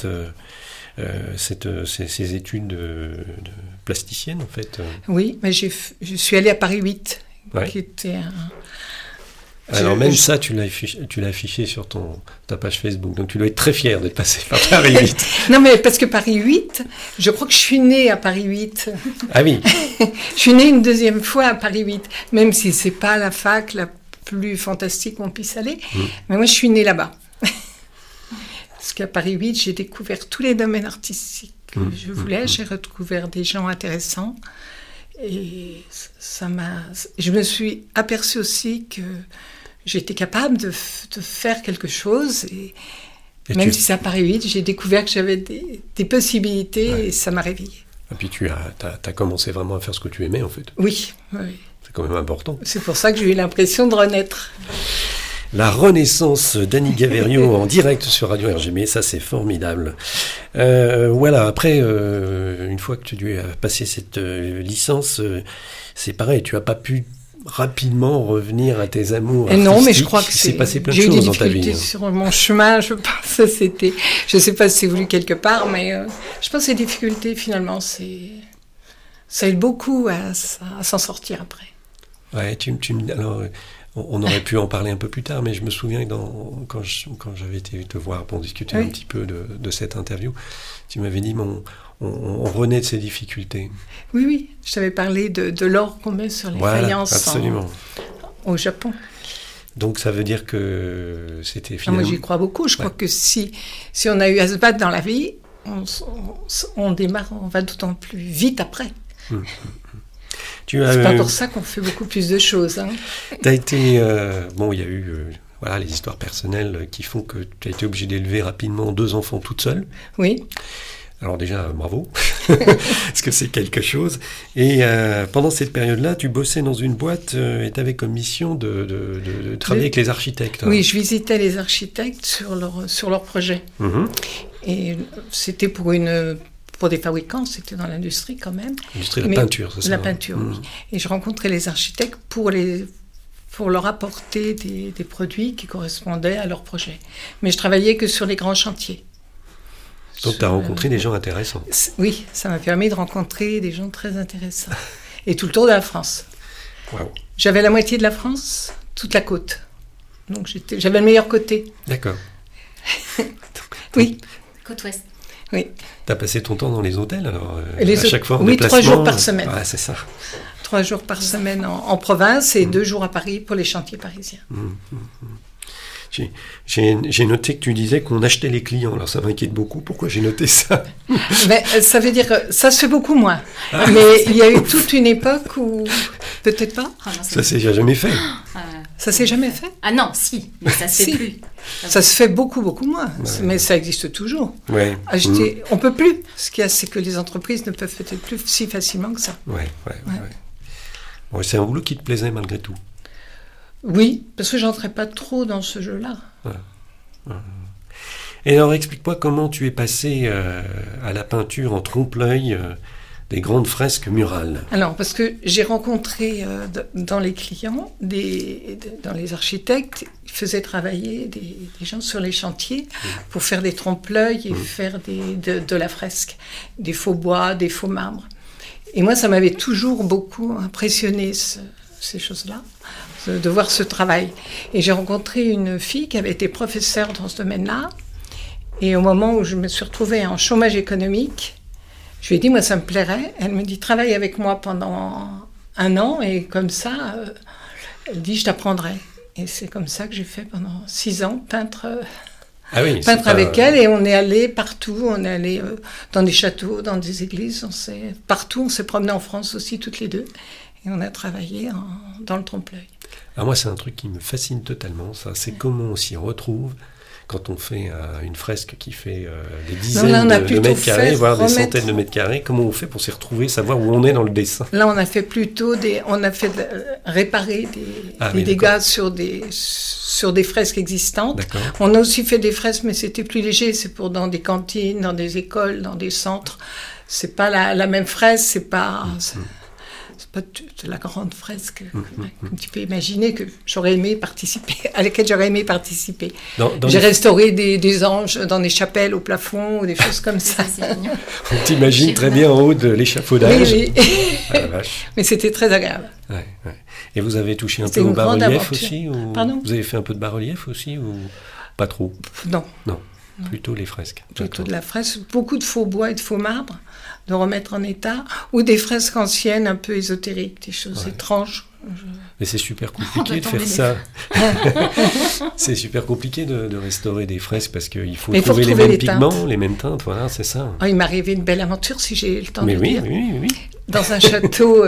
S1: études de plasticienne, en fait.
S8: Oui, mais je suis allée à Paris 8,
S1: ouais.
S8: Qui était un...
S1: Alors même ça, tu l'as affiché sur ta page Facebook, donc tu dois être très fier d'être passé par Paris 8.
S8: Non, mais parce que Paris 8, je crois que je suis née à Paris 8.
S1: Ah oui.
S8: Je suis née une deuxième fois à Paris 8, même si c'est pas la fac la plus fantastique qu'on puisse aller, mais moi je suis née là-bas. Parce qu'à Paris 8, j'ai découvert tous les domaines artistiques que je voulais, j'ai redécouvert des gens intéressants, et je me suis aperçue aussi que j'étais capable de faire quelque chose, et même si c'est à Paris 8, j'ai découvert que j'avais des possibilités, ouais. Et ça m'a réveillée.
S1: Et puis tu as commencé vraiment à faire ce que tu aimais, en fait.
S8: Oui.
S1: C'est quand même important.
S8: C'est pour ça que j'ai eu l'impression de renaître.
S1: La renaissance d'Annie Gaverio en direct sur Radio RGB, ça c'est formidable. Voilà, après, une fois que tu as passé cette licence, c'est pareil, tu n'as pas pu rapidement revenir à tes amours artistiques.
S8: Non, mais je crois que
S1: c'est passé plein de choses dans ta vie.
S8: J'ai eu des difficultés sur mon chemin, je pense que c'était... Je ne sais pas si c'est voulu quelque part, mais je pense que ces difficultés, finalement, ça aide beaucoup à s'en sortir après.
S1: Ouais, alors, on aurait pu en parler un peu plus tard, mais je me souviens que quand j'avais été te voir pour discuter un petit peu de cette interview, tu m'avais dit on renaît de ces difficultés. Oui,
S8: je t'avais parlé de l'or qu'on met sur les faïences au Japon.
S1: Donc ça veut dire que c'était finalement...
S8: Moi j'y crois beaucoup, je crois que si on a eu à se battre dans la vie, on démarre, on va d'autant plus vite après. C'est pas pour ça qu'on fait beaucoup plus de choses. Hein.
S1: Tu as été... il y a eu les histoires personnelles qui font que tu as été obligée d'élever rapidement 2 enfants toute seule.
S8: Oui.
S1: Alors déjà, bravo, parce que c'est quelque chose. Et pendant cette période-là, tu bossais dans une boîte et tu avais comme mission de travailler avec les architectes. Hein.
S8: Oui, je visitais les architectes sur leurs projets. Et c'était pour des fabricants, c'était dans l'industrie quand même.
S1: L'industrie de la peinture, c'est ça?
S8: La peinture, oui. Et je rencontrais les architectes pour leur apporter des produits qui correspondaient à leur projet. Mais je travaillais que sur les grands chantiers.
S1: Donc tu as rencontré des gens intéressants.
S8: Oui, ça m'a permis de rencontrer des gens très intéressants. Et tout le tour de la France.
S1: Wow.
S8: J'avais la moitié de la France, toute la côte. Donc j'avais le meilleur côté.
S1: D'accord.
S8: Oui.
S2: Côte ouest.
S8: Oui.
S1: Tu as passé ton temps dans les hôtels, alors
S8: chaque fois en déplacement. 3 jours par semaine.
S1: Ouais, c'est ça.
S8: 3 jours par semaine en province et 2 jours à Paris pour les chantiers parisiens.
S1: J'ai noté que tu disais qu'on achetait les clients, alors ça m'inquiète beaucoup. Pourquoi j'ai noté ça?
S8: Mais ça veut dire que ça se fait beaucoup moins. Mais il y a eu toute une époque où... Peut-être pas.
S1: Ça s'est jamais fait.
S8: Ça s'est jamais fait?
S2: Ah non, si, mais ça se fait plus.
S8: Ça se fait beaucoup, beaucoup moins. Ouais. Mais ça existe toujours.
S1: Ouais.
S8: Acheter, on peut plus. Ce qu'il y a, c'est que les entreprises ne peuvent peut-être plus si facilement que ça.
S1: Ouais. Bon, c'est un boulot qui te plaisait malgré tout.
S8: Oui, parce que j'entrais pas trop dans ce jeu-là.
S1: Et alors, explique-moi comment tu es passé à la peinture en trompe-l'œil des grandes fresques murales.
S8: Alors, parce que j'ai rencontré dans les clients, dans les architectes, ils faisaient travailler des gens sur les chantiers pour faire des trompe-l'œil et faire de la fresque, des faux bois, des faux marbres. Et moi, ça m'avait toujours beaucoup impressionné, ces choses-là, de voir ce travail. Et j'ai rencontré une fille qui avait été professeure dans ce domaine-là. Et au moment où je me suis retrouvée en chômage économique, je lui ai dit, moi, ça me plairait. Elle me dit, travaille avec moi pendant 1 an. Et comme ça, elle dit, je t'apprendrai. Et c'est comme ça que j'ai fait pendant 6 ans, peintre avec elle. Et on est allé partout. On est allé dans des châteaux, dans des églises. Partout. On s'est promené en France aussi, toutes les deux. Et on a travaillé dans le trompe-l'œil.
S1: Alors moi, c'est un truc qui me fascine totalement, ça. C'est comment on s'y retrouve quand on fait une fresque qui fait des dizaines de mètres carrés, voire des centaines de mètres carrés. Comment on fait pour s'y retrouver, savoir où on est dans le dessin?
S8: Là, on a fait plutôt réparer des dégâts sur des fresques existantes. D'accord. On a aussi fait des fresques, mais c'était plus léger. C'est pour dans des cantines, dans des écoles, dans des centres. C'est pas la même fresque, c'est pas la grande fresque comme tu peux imaginer à laquelle j'aurais aimé participer. J'ai restauré des anges dans des chapelles au plafond ou des choses comme ça.
S1: On t'imagine très bien en haut de l'échafaudage.
S8: Oui.
S1: Ah, la vache.
S8: Mais c'était très agréable.
S1: Ouais. Et vous avez touché un peu au bas-relief aussi ou... Pardon ? Vous avez fait un peu de bas-relief aussi ou pas trop ?
S8: Non.
S1: Plutôt les fresques.
S8: Plutôt de la fresque, beaucoup de faux bois et de faux marbre, de remettre en état, ou des fresques anciennes un peu ésotériques, des choses étranges.
S1: Mais c'est super compliqué de faire ça. C'est super compliqué de restaurer des fresques parce qu'il faut trouver les mêmes pigments, les mêmes teintes, voilà, c'est ça.
S8: Il m'est arrivé une belle aventure, si j'ai le temps de dire.
S1: Oui.
S8: Dans un château,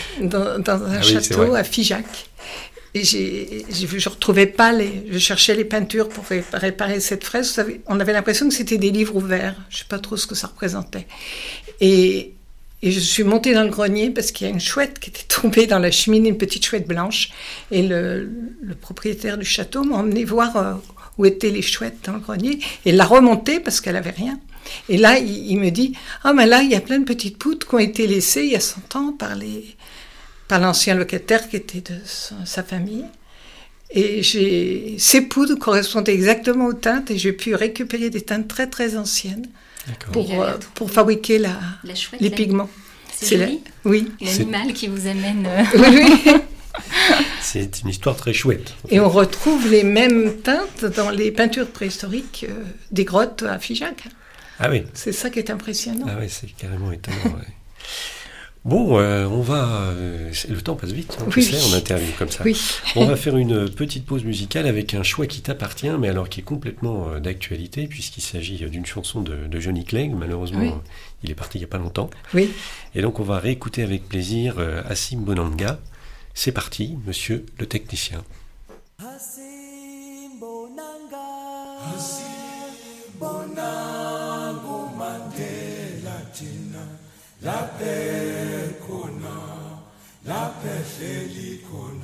S8: à Figeac. Et je retrouvais pas je cherchais les peintures pour réparer cette fresque. Vous savez, on avait l'impression que c'était des livres ouverts. Je sais pas trop ce que ça représentait. Et je suis montée dans le grenier parce qu'il y a une chouette qui était tombée dans la cheminée, une petite chouette blanche. Et le propriétaire du château m'a emmené voir où étaient les chouettes dans le grenier et l'a remontée parce qu'elle avait rien. Et là, il me dit, mais là, il y a plein de petites poutres qui ont été laissées il y a 100 ans par l'ancien locataire qui était de sa famille. Et ces poudres correspondaient exactement aux teintes et j'ai pu récupérer des teintes très très anciennes pour fabriquer les pigments.
S2: C'est joli.
S8: Oui.
S2: L'animal qui vous amène...
S8: Oui.
S1: C'est une histoire très chouette. En fait.
S8: Et on retrouve les mêmes teintes dans les peintures préhistoriques des grottes à Figeac.
S1: Ah oui.
S8: C'est ça qui est impressionnant.
S1: Ah oui, c'est carrément étonnant. Ouais. Bon, on va... le temps passe vite, tu sais, en interview comme ça.
S8: Oui.
S1: On va faire une petite pause musicale avec un choix qui t'appartient, mais alors qui est complètement d'actualité, puisqu'il s'agit d'une chanson de Johnny Clegg. Malheureusement, il est parti il n'y a pas longtemps.
S8: Oui.
S1: Et donc, on va réécouter avec plaisir Assim Bonanga. C'est parti, monsieur le technicien.
S9: Assim Bonanga, Assim Bonango Mandela Tina. La paix la paix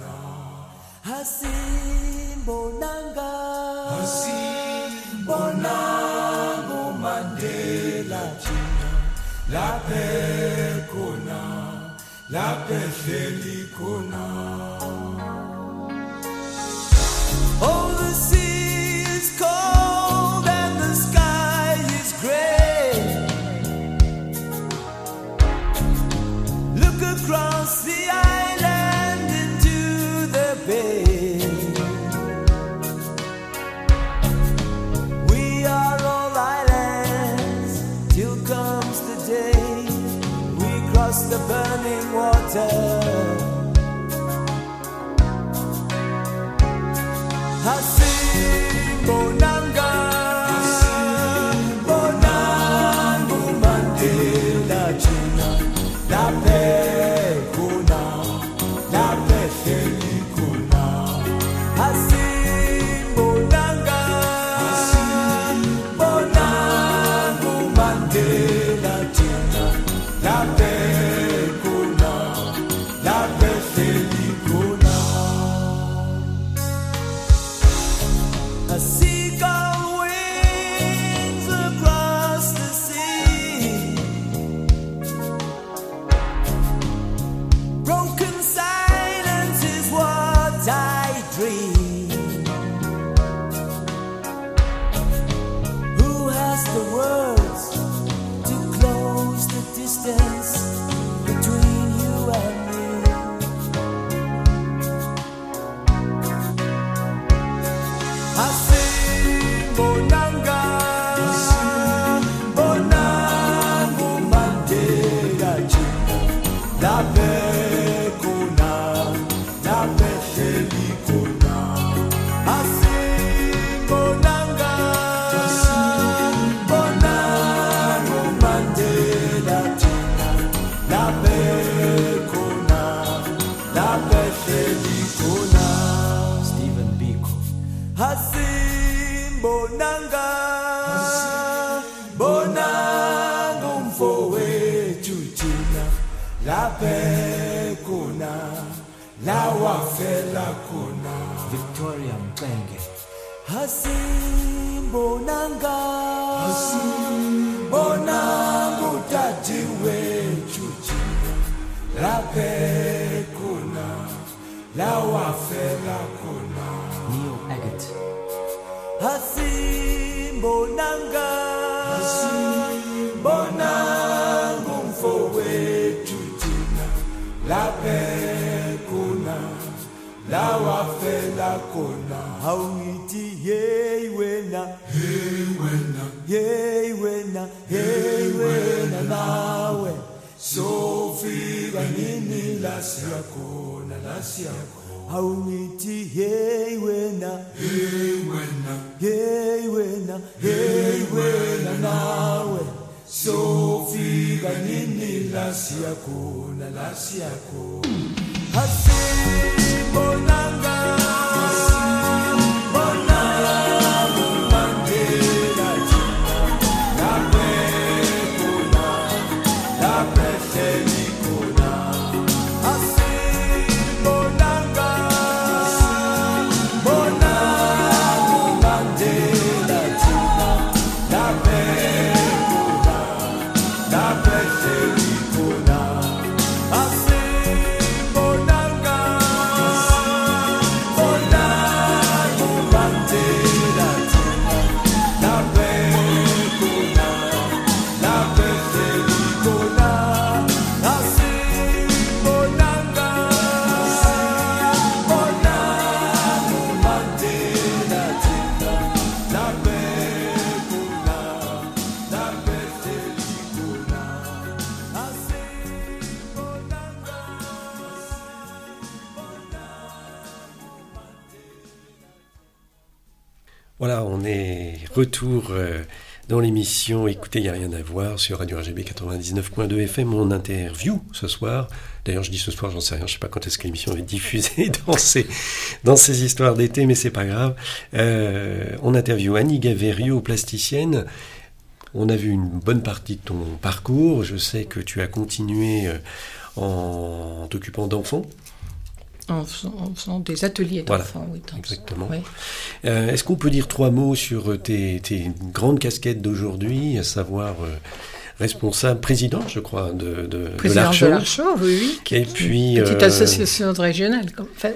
S9: Assim Bonanga, Assim Bonango Mandela Tina. La paix Oh, the sea is cold and the sky is gray. Look across the island into the bay. We are all islands till comes the day we cross the burning water. Assim Bonanga, Bonango Mandela Tina. La paix la paix felicuna. Assim Bonanga, Bonango Mandela Tina. La paix felicuna. A seagull wings across the sea. Broken silence is what I dream. Who has the words to close the distance between you and me? Assim Bonanga, Bonango Mandela Tina. La paix la paix felicuna. Assim Bonanga, Bonango Bonanga, bonanga umfowethu thina lapha khona la wafela khona Victoria Mxenge hasimbonanga hasimbonanga utati wethu thina lapha khona la wafela khona Neil Agate hasimbonanga hasimbonanga umfowethu thina lapha khona la wafela khona awungithi hey wena hey wena hey wena hey wena nawe sofika nini la siyakhona la siyakhona awungithi hey wena hey wena hey wena hey wena nawe sofika nini la siyakhona la siyakhona hasibonanga
S1: Voilà, on est retour dans l'émission Écoutez, il n'y a rien à voir sur Radio RGB 99.2 FM. Mon interview ce soir, d'ailleurs je dis ce soir, j'en sais rien, je ne sais pas quand est-ce que l'émission va être diffusée dans ces histoires d'été, mais c'est pas grave. On interview Annie Gaverio, plasticienne. On a vu une bonne partie de ton parcours. Je sais que tu as continué en t'occupant d'enfants.
S8: En faisant des ateliers d'enfants,
S1: voilà,
S8: oui.
S1: Exactement.
S8: Oui.
S1: Est-ce qu'on peut dire 3 mots sur tes grandes casquettes d'aujourd'hui, à savoir responsable, président, je crois, de l'Archaud.
S8: De l'Archaud, oui.
S1: Et puis...
S8: Petite association régionale.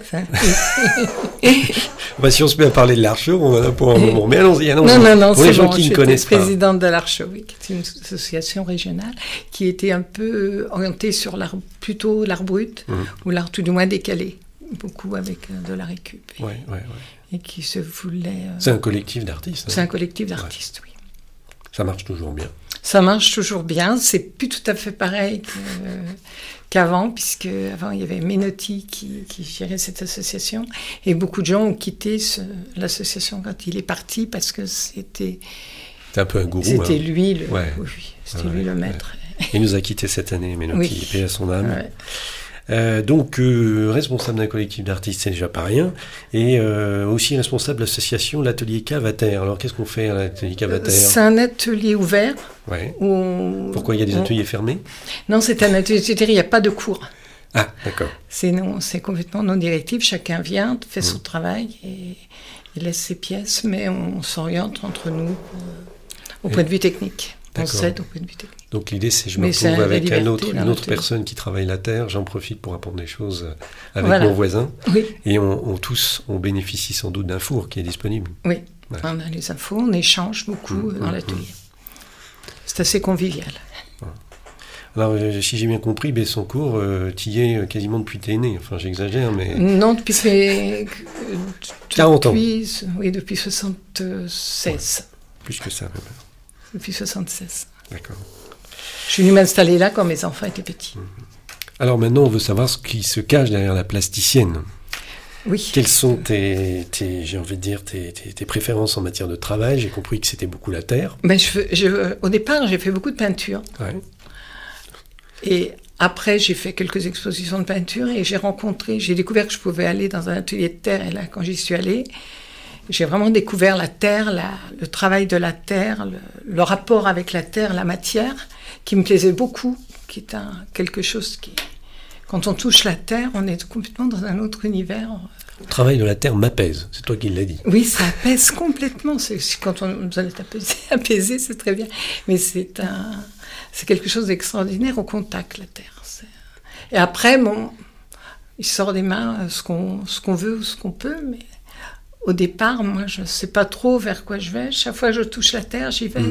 S1: Bah, si on se met à parler de l'Archaud, on en a pour un moment. Mais allons-y.
S8: Non,
S1: pour les gens qui ne connaissent pas.
S8: Présidente de l'Archaud, oui, qui est une association régionale qui était un peu orientée sur plutôt l'art brut, ou l'art tout du moins décalé, beaucoup avec de la récup.
S1: Ouais.
S8: Et qui se voulait...
S1: C'est un collectif d'artistes.
S8: C'est un collectif d'artistes, oui.
S1: Ça marche toujours bien.
S8: Ça marche toujours bien. C'est plus tout à fait pareil qu'avant, puisque avant il y avait Menotti qui gérait cette association, et beaucoup de gens ont quitté l'association quand il est parti parce que c'était
S1: un peu un gourou.
S8: C'était lui le, lui le maître.
S1: Il nous a quittés cette année, Menotti, paix à son âme.
S8: Ouais.
S1: Donc responsable d'un collectif d'artistes, c'est déjà pas rien, et aussi responsable de l'association l'atelier Cave à Terre. Alors qu'est-ce qu'on fait à l'atelier Cave à Terre ?
S8: C'est un atelier ouvert.
S1: Ouais. Pourquoi il y a des ateliers fermés ?
S8: Non, c'est un atelier, c'est-à-dire il n'y a pas de cours.
S1: Ah, d'accord.
S8: C'est complètement non directif, chacun vient, fait son travail et il laisse ses pièces, mais on s'oriente entre nous au point de vue technique. On s'aide au point de vue technique.
S1: Donc l'idée, c'est je me retrouve avec une autre personne qui travaille la terre, j'en profite pour apprendre des choses avec mon voisin.
S8: Oui.
S1: Et on bénéficie sans doute d'un four qui est disponible.
S8: Oui, ouais. On a les infos, on échange beaucoup dans l'atelier. C'est assez convivial.
S1: Alors, si j'ai bien compris, Bessancourt, tu y es quasiment depuis t'es né. Enfin, j'exagère, mais...
S8: Non, depuis
S1: 40 ans.
S8: Oui, depuis 76.
S1: Ouais. Plus que ça, même.
S8: Depuis 76.
S1: D'accord.
S8: Je suis venue m'installer là quand mes enfants étaient petits.
S1: Alors maintenant, on veut savoir ce qui se cache derrière la plasticienne.
S8: Oui.
S1: Quelles sont tes préférences en matière de travail ? J'ai compris que c'était beaucoup la terre.
S8: Au départ, j'ai fait beaucoup de peinture.
S1: Ouais.
S8: Et après, j'ai fait quelques expositions de peinture et j'ai découvert que je pouvais aller dans un atelier de terre. Et là, quand j'y suis allée, j'ai vraiment découvert la terre, le travail de la terre, le rapport avec la terre, la matière, qui me plaisait beaucoup, qui est quelque chose qui... Quand on touche la terre, on est complètement dans un autre univers.
S1: Le travail de la terre m'apaise, c'est toi qui l'as dit.
S8: Oui, ça apaise complètement. Quand on a besoin d'être apaisé, c'est très bien. Mais c'est quelque chose d'extraordinaire au contact, la terre. Et après, il sort des mains ce qu'on veut ou ce qu'on peut, mais au départ, moi, je ne sais pas trop vers quoi je vais. Chaque fois que je touche la terre, j'y vais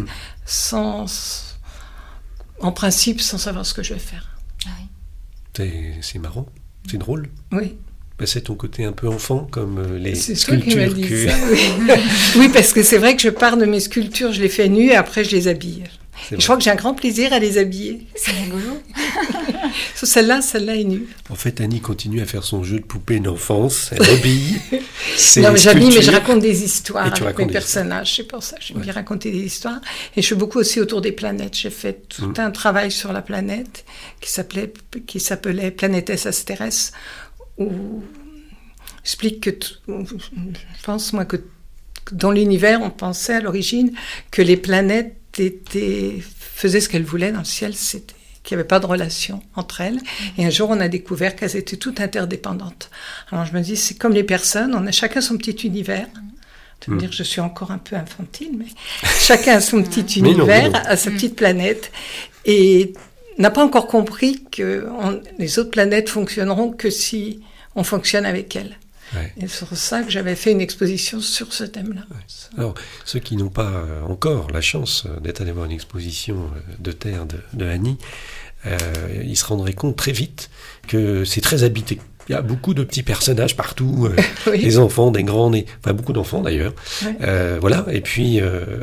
S8: en principe, sans savoir ce que je vais faire.
S2: Ah oui.
S1: C'est marrant, c'est drôle.
S8: Oui.
S1: C'est ton côté un peu enfant, comme les
S8: c'est
S1: sculptures.
S8: Toi qui m'as dit ça, oui. Oui, parce que c'est vrai que je pars de mes sculptures, je les fais nues et après je les habille. Je crois que j'ai un grand plaisir à les habiller.
S2: C'est rigolo.
S8: Celle-là est nue.
S1: En fait, Annie continue à faire son jeu de poupée d'enfance. Elle obéit.
S8: Non, mais j'habille, mais je raconte des histoires avec mes
S1: des
S8: personnages. C'est pour ça, j'aime bien raconter des histoires. Et je fais beaucoup aussi autour des planètes. J'ai fait tout un travail sur la planète qui s'appelait Planetes Asteres, où j'explique que, je pense moi que dans l'univers, on pensait à l'origine que les planètes faisaient ce qu'elles voulaient dans le ciel, qu'il n'y avait pas de relation entre elles. Et un jour, on a découvert qu'elles étaient toutes interdépendantes. Alors je me dis, c'est comme les personnes, on a chacun son petit univers. Tu veux dire, je suis encore un peu infantile, mais chacun a son petit univers, a sa petite planète, et n'a pas encore compris que les autres planètes fonctionneront que si on fonctionne avec elles. Ouais. Et c'est pour ça que j'avais fait une exposition sur ce thème-là.
S1: Ouais. Alors, ceux qui n'ont pas encore la chance d'être allés voir une exposition de terre de Annie, ils se rendraient compte très vite que c'est très habité. Il y a beaucoup de petits personnages partout, oui. Des enfants, des grands, enfin beaucoup d'enfants d'ailleurs. Ouais. Voilà. Et puis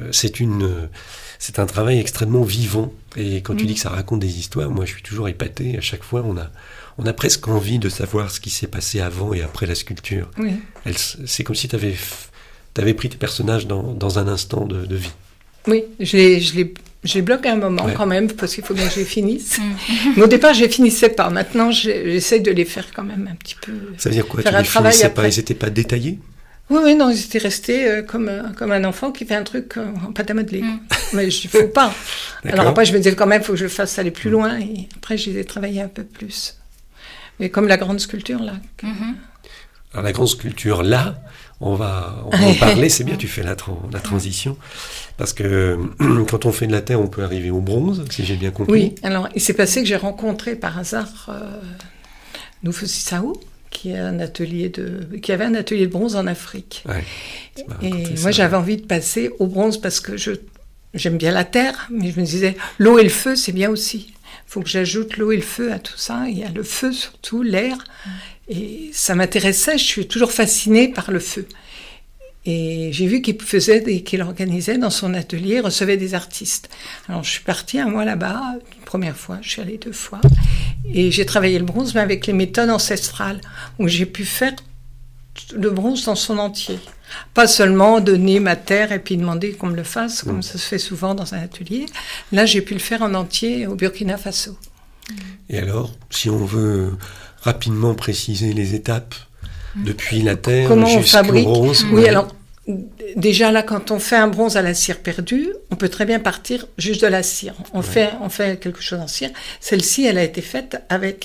S1: c'est un travail extrêmement vivant. Et quand tu dis que ça raconte des histoires, moi je suis toujours épaté. À chaque fois, on a presque envie de savoir ce qui s'est passé avant et après la sculpture. Oui. C'est comme si tu avais pris tes personnages dans un instant de vie.
S8: Oui, je les bloque à un moment quand même, parce qu'il faut bien que je les finisse. Mais au départ, je les finissais pas. Maintenant, j'essaie de les faire quand même un petit peu.
S1: Ça veut dire quoi? Tu les finissais pas? Ils n'étaient pas détaillés?
S8: Oui, non, ils étaient restés comme un enfant qui fait un truc en pâte à modeler. Mais il ne faut pas. Alors après, je me disais quand même, il faut que je fasse aller plus loin. Et après, je les ai travaillés un peu plus. Mais comme la grande sculpture, là.
S1: Alors, la grande sculpture, là, on va en parler. C'est bien, tu fais la transition. Parce que quand on fait de la terre, on peut arriver au bronze, si j'ai bien compris.
S8: Oui, alors, il s'est passé que j'ai rencontré par hasard Noufou Sissao, qui avait un atelier de bronze en Afrique. Ouais, et moi, j'avais envie de passer au bronze parce que j'aime bien la terre, mais je me disais, l'eau et le feu, c'est bien aussi. Il faut que j'ajoute l'eau et le feu à tout ça. Il y a le feu surtout, l'air. Et ça m'intéressait, je suis toujours fascinée par le feu. Et j'ai vu qu'il organisait dans son atelier, recevait des artistes. Alors je suis partie un mois là-bas, une première fois, je suis allée 2 fois. Et j'ai travaillé le bronze, mais avec les méthodes ancestrales, où j'ai pu faire le bronze dans son entier. Pas seulement donner ma terre et puis demander qu'on me le fasse, comme ça se fait souvent dans un atelier. Là, j'ai pu le faire en entier au Burkina Faso.
S1: Et alors, si on veut rapidement préciser les étapes, depuis la terre jusqu'au bronze.
S8: Oui, alors, déjà là, quand on fait un bronze à la cire perdue, on peut très bien partir juste de la cire. On fait quelque chose en cire. Celle-ci, elle a été faite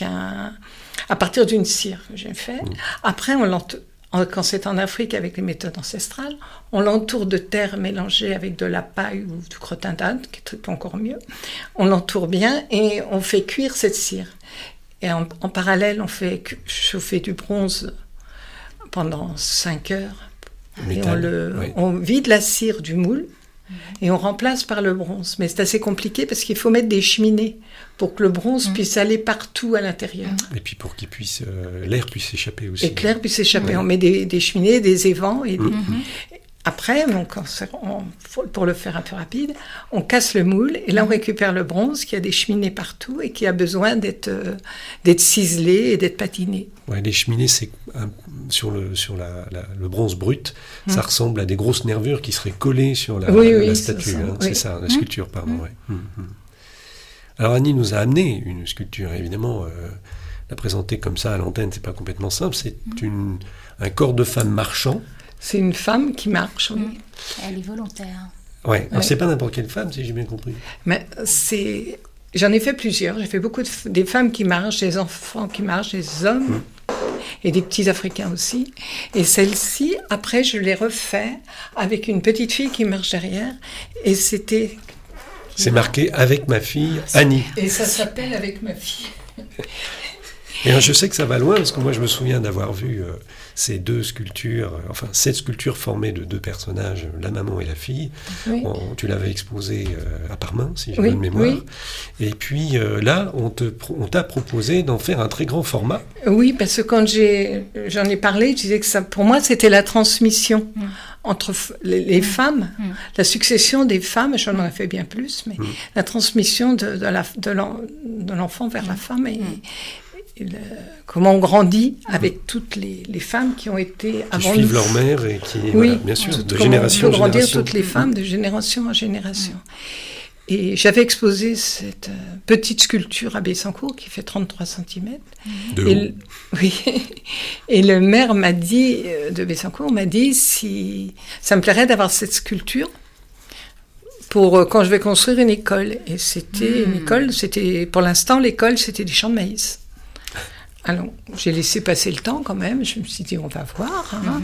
S8: à partir d'une cire que j'ai fait. Après, quand c'est en Afrique avec les méthodes ancestrales, on l'entoure de terre mélangée avec de la paille ou du crottin d'Inde, qui est encore mieux. On l'entoure bien et on fait cuire cette cire. Et en parallèle, on fait chauffer du bronze pendant 5 heures. Et on vide la cire du moule et on remplace par le bronze. Mais c'est assez compliqué parce qu'il faut mettre des cheminées pour que le bronze puisse aller partout à l'intérieur.
S1: Et puis pour qu'il l'air puisse échapper aussi.
S8: Et que l'air puisse échapper. On met des cheminées, des évents. Et Après, donc, pour le faire un peu rapide, on casse le moule et là on récupère le bronze qui a des cheminées partout et qui a besoin d'être ciselé et d'être patiné.
S1: Ouais, les cheminées, c'est sur le bronze brut, ça ressemble à des grosses nervures qui seraient collées sur la statue. C'est ça, la sculpture, pardon. Ouais. Alors Annie nous a amené une sculpture, évidemment, la présenter comme ça à l'antenne, c'est pas complètement simple. C'est un corps de femme marchant.
S8: C'est une femme qui marche, oui.
S2: Elle est volontaire.
S1: Ouais. Alors c'est pas n'importe quelle femme, si j'ai bien compris.
S8: Mais j'en ai fait plusieurs. J'ai fait beaucoup des femmes qui marchent, des enfants qui marchent, des hommes et des petits Africains aussi. Et celle-ci, après, je l'ai refait avec une petite fille qui marche derrière. Et c'était...
S1: C'est marqué avec ma fille Annie.
S8: Et ça s'appelle avec ma fille.
S1: Et je sais que ça va loin, parce que moi je me souviens d'avoir vu ces deux sculptures, cette sculpture formée de deux personnages, la maman et la fille.
S8: Oui.
S1: Tu l'avais exposée à Parmain, si j'ai bonne mémoire.
S8: Oui.
S1: Et puis là, on t'a proposé d'en faire un très grand format.
S8: Oui, parce que quand j'en ai parlé, je disais que ça, pour moi, c'était la transmission entre les femmes, la succession des femmes, j'en aurais fait bien plus, mais la transmission de l'enfant vers la femme et comment on grandit avec toutes les femmes qui ont été avant nous.
S1: Qui suivent leur mère et qui,
S8: oui,
S1: voilà, bien sûr, de génération en génération.
S8: Grandir toutes les femmes de génération en génération. Et j'avais exposé cette petite sculpture à Bessancourt qui fait 33 cm.
S1: De haut.
S8: Oui. Et le maire m'a dit, de Bessancourt, m'a dit si ça me plairait d'avoir cette sculpture pour quand je vais construire une école. Et c'était une école, pour l'instant, l'école, c'était des champs de maïs. Alors, j'ai laissé passer le temps quand même. Je me suis dit, on va voir. Hein.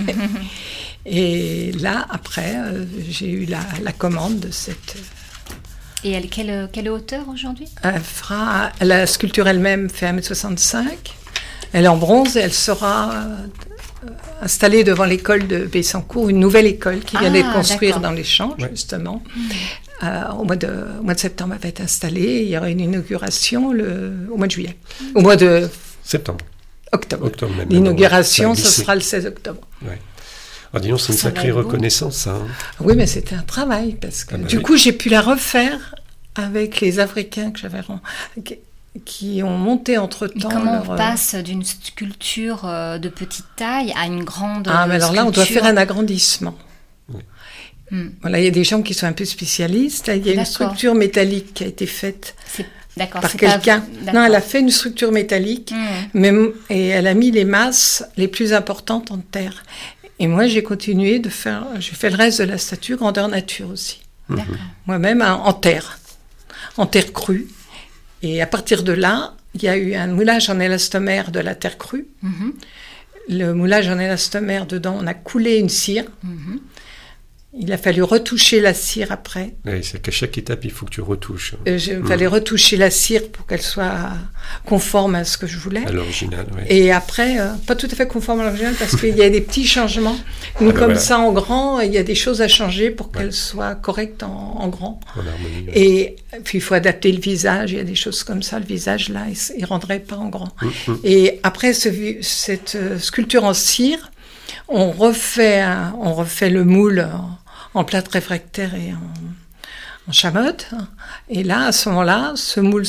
S8: Et là, après, j'ai eu la commande de cette...
S2: Et quelle hauteur aujourd'hui ?
S8: La sculpture elle-même fait 1m65. Elle est en bronze et elle sera installée devant l'école de Bessancourt, une nouvelle école qui vient d'être construite dans les champs, justement. Au mois de septembre, elle va être installée. Il y aura une inauguration au mois de juillet. Au mois de...
S1: Septembre.
S8: Octobre.
S1: Même.
S8: L'inauguration, ce sera le 16 octobre.
S1: Ouais. Alors, disons, c'est une sacrée reconnaissance, ça. Hein.
S8: Oui, mais c'était un travail, parce que du coup, j'ai pu la refaire avec les Africains que j'avais qui ont monté entre-temps.
S2: Mais comment on passe d'une sculpture de petite taille à une grande
S8: mais alors
S2: sculpture.
S8: Là, on doit faire un agrandissement.
S1: Oui.
S8: Voilà, il y a des gens qui sont un peu spécialistes. Là, il y a une structure métallique qui a été faite par quelqu'un. Non, elle a fait une structure métallique, et elle a mis les masses les plus importantes en terre. Et moi, j'ai continué j'ai fait le reste de la statue grandeur nature aussi. Moi-même, en terre crue. Et à partir de là, il y a eu un moulage en élastomère de la terre crue. Le moulage en élastomère, dedans, on a coulé une cire. Il a fallu retoucher la cire après.
S1: Oui, c'est qu'à chaque étape, il faut que tu retouches.
S8: Il fallait retoucher la cire pour qu'elle soit conforme à ce que je voulais.
S1: À l'original, oui.
S8: Et après, pas tout à fait conforme à l'original, parce qu'il y a des petits changements. Ça, en grand, il y a des choses à changer pour qu'elle soit correcte en grand.
S1: En harmonie, oui.
S8: Et puis, il faut adapter le visage. Il y a des choses comme ça. Le visage, là, il ne rendrait pas en grand. Et après, cette sculpture en cire, on refait le moule en plâtre réfractaire et en chamotte. Et là, à ce moment-là, ce moule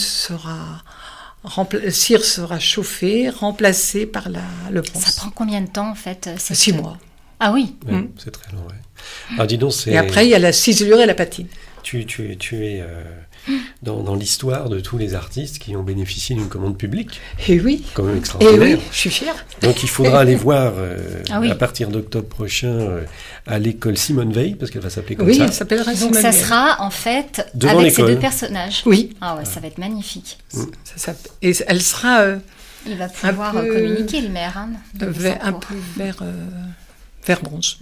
S8: cire sera chauffé, remplacé par le bronze.
S2: Ça prend combien de temps, en fait
S8: 6 mois.
S2: Ah oui.
S1: C'est très long, Alors, dis donc,
S8: Et après, il y a la ciselure et la patine.
S1: Tu es dans l'histoire de tous les artistes qui ont bénéficié d'une commande publique.
S8: Et oui.
S1: Quand même extraordinaire.
S8: Et oui, je suis fière.
S1: Donc il faudra aller voir à partir d'octobre prochain à l'école Simone Veil, parce qu'elle va s'appeler comme ça.
S8: Oui, elle s'appellera Simone Veil.
S2: Donc ça sera en fait
S1: devant
S2: avec ces
S1: l'école.
S2: deux personnages.
S8: Oui.
S2: Ah ouais, ça va être magnifique.
S8: Et elle sera...
S2: il va pouvoir communiquer, le maire. Hein,
S8: un peu vert bronze.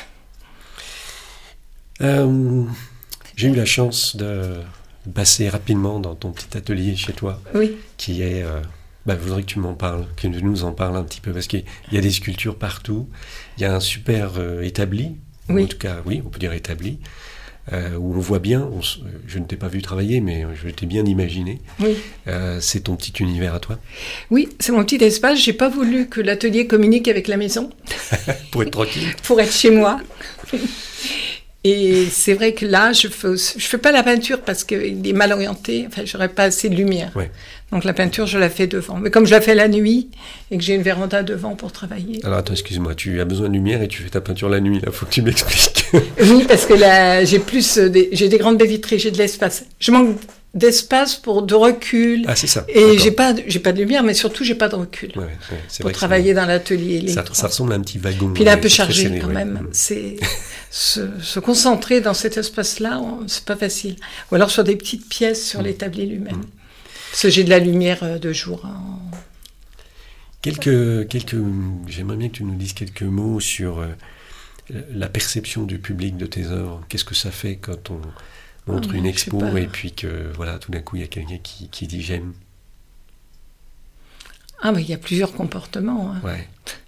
S1: J'ai eu la chance de passer rapidement dans ton petit atelier chez toi, qui est... je voudrais que tu m'en parles, que tu nous en parles un petit peu, parce qu'il y a des sculptures partout, il y a un super établi, en tout cas, oui, on peut dire établi, où on voit bien, je ne t'ai pas vu travailler, mais je t'ai bien imaginé.
S8: Oui.
S1: C'est ton petit univers à toi.
S8: Oui, c'est mon petit espace. J'ai pas voulu que l'atelier communique avec la maison.
S1: Pour être tranquille.
S8: Pour être chez moi. Et c'est vrai que là, je fais pas la peinture parce qu'il est mal orienté. Enfin, j'aurais pas assez de lumière.
S1: Ouais.
S8: Donc la peinture, je la fais devant. Mais comme je la fais la nuit et que j'ai une véranda devant pour travailler.
S1: Alors attends, excuse-moi, tu as besoin de lumière et tu fais ta peinture la nuit. Là, faut que tu m'expliques.
S8: Oui, parce que là, j'ai des grandes baies vitrées, j'ai de l'espace. Je manque d'espace de recul.
S1: Ah, c'est ça.
S8: Et j'ai pas de lumière, mais surtout j'ai pas de recul.
S1: C'est
S8: pour
S1: vrai
S8: travailler dans l'atelier.
S1: Ça ressemble à un petit wagon.
S8: Puis il est un peu chargé quand même. C'est se concentrer dans cet espace-là, c'est pas facile. Ou alors sur des petites pièces sur l'établi lui-même. Parce que j'ai de la lumière de jour.
S1: J'aimerais bien que tu nous dises quelques mots sur la perception du public de tes œuvres. Qu'est-ce que ça fait quand on montre une expo et puis que voilà, tout d'un coup il y a quelqu'un qui dit j'aime.
S8: Ah, mais il y a plusieurs comportements. Hein.
S1: Ouais.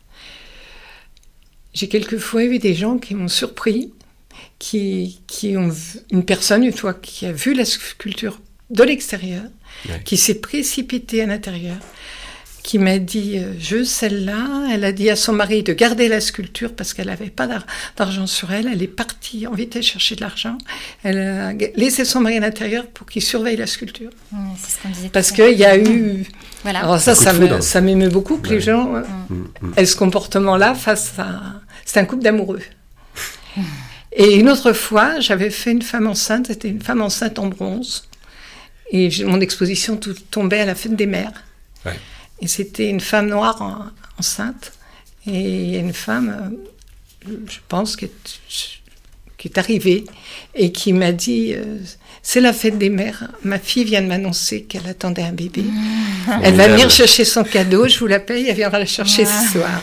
S8: J'ai quelquefois eu des gens qui m'ont surpris, qui ont vu une personne une fois qui a vu la sculpture de l'extérieur, qui s'est précipitée à l'intérieur, qui m'a dit je veux celle-là. Elle a dit à son mari de garder la sculpture parce qu'elle n'avait pas d'argent sur elle. Elle est partie en vitesse chercher de l'argent. Elle a laissé son mari à l'intérieur pour qu'il surveille la sculpture.
S2: C'est ce qu'on disait.
S8: Parce qu'il y a eu...
S2: Voilà.
S8: Alors ça m'émeut beaucoup que les gens aient ce comportement-là face à... C'est un couple d'amoureux. Et une autre fois, j'avais fait une femme enceinte. C'était une femme enceinte en bronze. Et mon exposition tombait à la fête des mères. Ouais. Et c'était une femme noire enceinte. Et il y a une femme, je pense, qui est arrivée et qui m'a dit c'est la fête des mères. Ma fille vient de m'annoncer qu'elle attendait un bébé. Elle va venir chercher son cadeau. Je vous la paye. Elle viendra le chercher ce soir.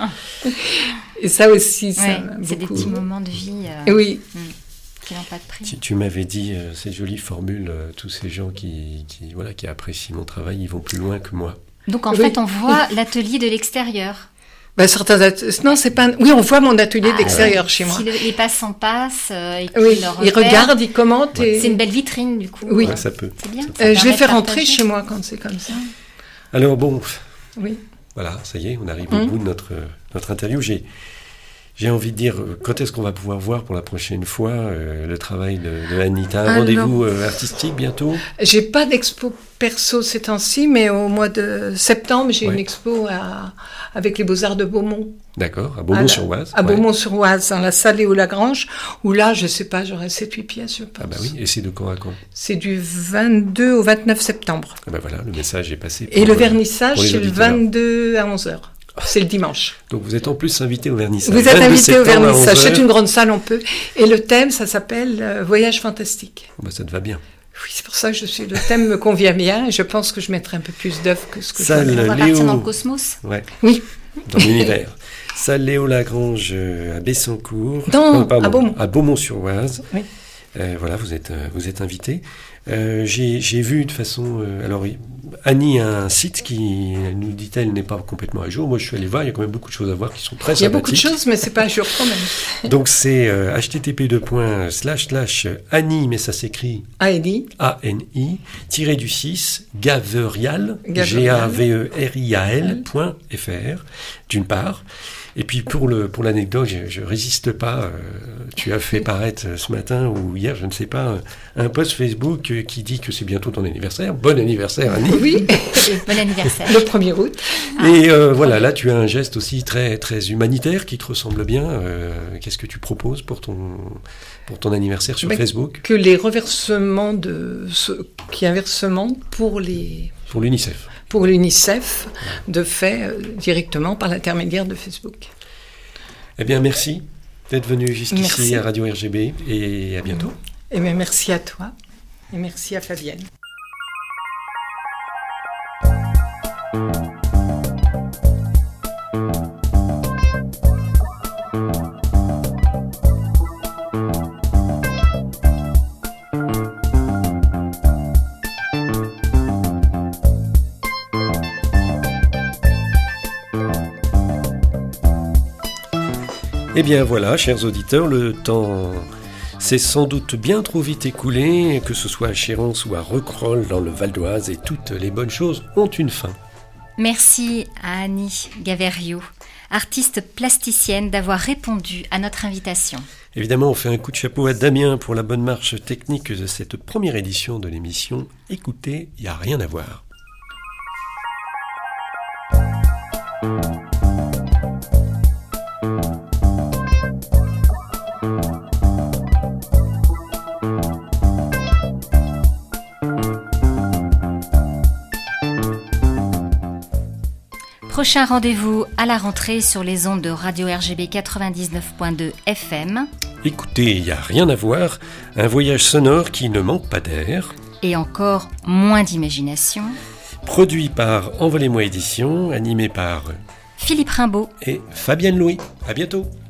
S8: Et ça aussi, ça m'a
S2: c'est
S8: beaucoup...
S2: des petits moments de vie
S8: oui.
S2: qui n'ont pas de prix.
S1: Tu m'avais dit cette jolie formule, tous ces gens qui apprécient mon travail, ils vont plus loin que moi.
S2: Donc en fait, on voit l'atelier de l'extérieur.
S8: Ben, non, c'est pas. Oui, on voit mon atelier d'extérieur chez moi.
S2: Si les passants passent, et
S8: ils regardent, ils commentent.
S2: Ouais. C'est une belle vitrine du coup.
S8: Oui,
S1: ça peut.
S2: C'est bien.
S8: Je les fais rentrer chez moi quand c'est comme ça.
S1: Alors bon.
S8: Oui.
S1: Voilà, ça y est, on arrive au bout de notre interview. J'ai envie de dire, quand est-ce qu'on va pouvoir voir pour la prochaine fois le travail de Annie? T'as un rendez-vous artistique bientôt? J'ai
S8: pas d'expo perso ces temps-ci, mais au mois de septembre, j'ai une expo avec les Beaux-Arts de Beaumont.
S1: D'accord, à Beaumont-sur-Oise.
S8: À Beaumont-sur-Oise, dans la salle Léo-Lagrange, où là, je sais pas, j'aurai 7-8 pièces, je pense.
S1: Ah bah oui, et c'est de quand à quand?
S8: C'est du 22 au 29 septembre.
S1: Ah bah voilà, le message est passé.
S8: Et le vernissage, c'est le 22 à 11h. C'est le dimanche.
S1: Donc vous êtes en plus invité au vernissage.
S8: Vous êtes invité au vernissage. C'est une grande salle, on peut. Et le thème, ça s'appelle Voyage fantastique.
S1: Bah ça te va bien.
S8: Oui, c'est pour ça que le thème me convient bien. Et je pense que je mettrai un peu plus d'œuvres que ce que
S1: salle
S8: je
S2: fais. On va partir dans le cosmos.
S1: Ouais.
S8: Oui.
S1: Dans l'univers. Salle Léo Lagrange à Bessancourt. À Beaumont-sur-Oise.
S8: Oui.
S1: Voilà, vous êtes invité. J'ai vu de façon... alors, Annie a un site qui, nous dit-elle, n'est pas complètement à jour. Moi, je suis allé voir, il y a quand même beaucoup de choses à voir qui sont très sympathiques.
S8: Il y a beaucoup de choses, mais c'est pas à jour quand même.
S1: Donc, c'est http://Annie, mais ça s'écrit...
S8: A-N-I.
S1: A-N-I, _, Gaverial, Gaverial.fr, d'une part. Et puis pour l'anecdote, je résiste pas. Tu as fait paraître ce matin ou hier, je ne sais pas, un post Facebook qui dit que c'est bientôt ton anniversaire. Bon anniversaire, Annie.
S8: Oui,
S2: bon anniversaire.
S8: Le 1er août.
S1: Et voilà, là tu as un geste aussi très très humanitaire qui te ressemble bien. Qu'est-ce que tu proposes pour ton anniversaire sur Facebook?
S8: Que les reversements qu'il y a un versement pour l'UNICEF. Pour l'UNICEF, de fait directement par l'intermédiaire de Facebook.
S1: Eh bien, merci d'être venu jusqu'ici à Radio RGB et à bientôt.
S8: Eh bien, merci à toi et merci à Fabienne.
S1: Eh bien voilà, chers auditeurs, le temps s'est sans doute bien trop vite écoulé, que ce soit à Chéronce ou à Recroll dans le Val d'Oise, et toutes les bonnes choses ont une fin.
S2: Merci à Annie Gaverio, artiste plasticienne, d'avoir répondu à notre invitation.
S1: Évidemment, on fait un coup de chapeau à Damien pour la bonne marche technique de cette première édition de l'émission. Écoutez, il n'y a rien à voir.
S2: Prochain rendez-vous à la rentrée sur les ondes de Radio RGB 99.2 FM.
S1: Écoutez, il n'y a rien à voir, un voyage sonore qui ne manque pas d'air.
S2: Et encore moins d'imagination.
S1: Produit par Envolez-moi Édition, animé par
S2: Philippe Rimbaud
S1: et Fabienne Louis. À bientôt.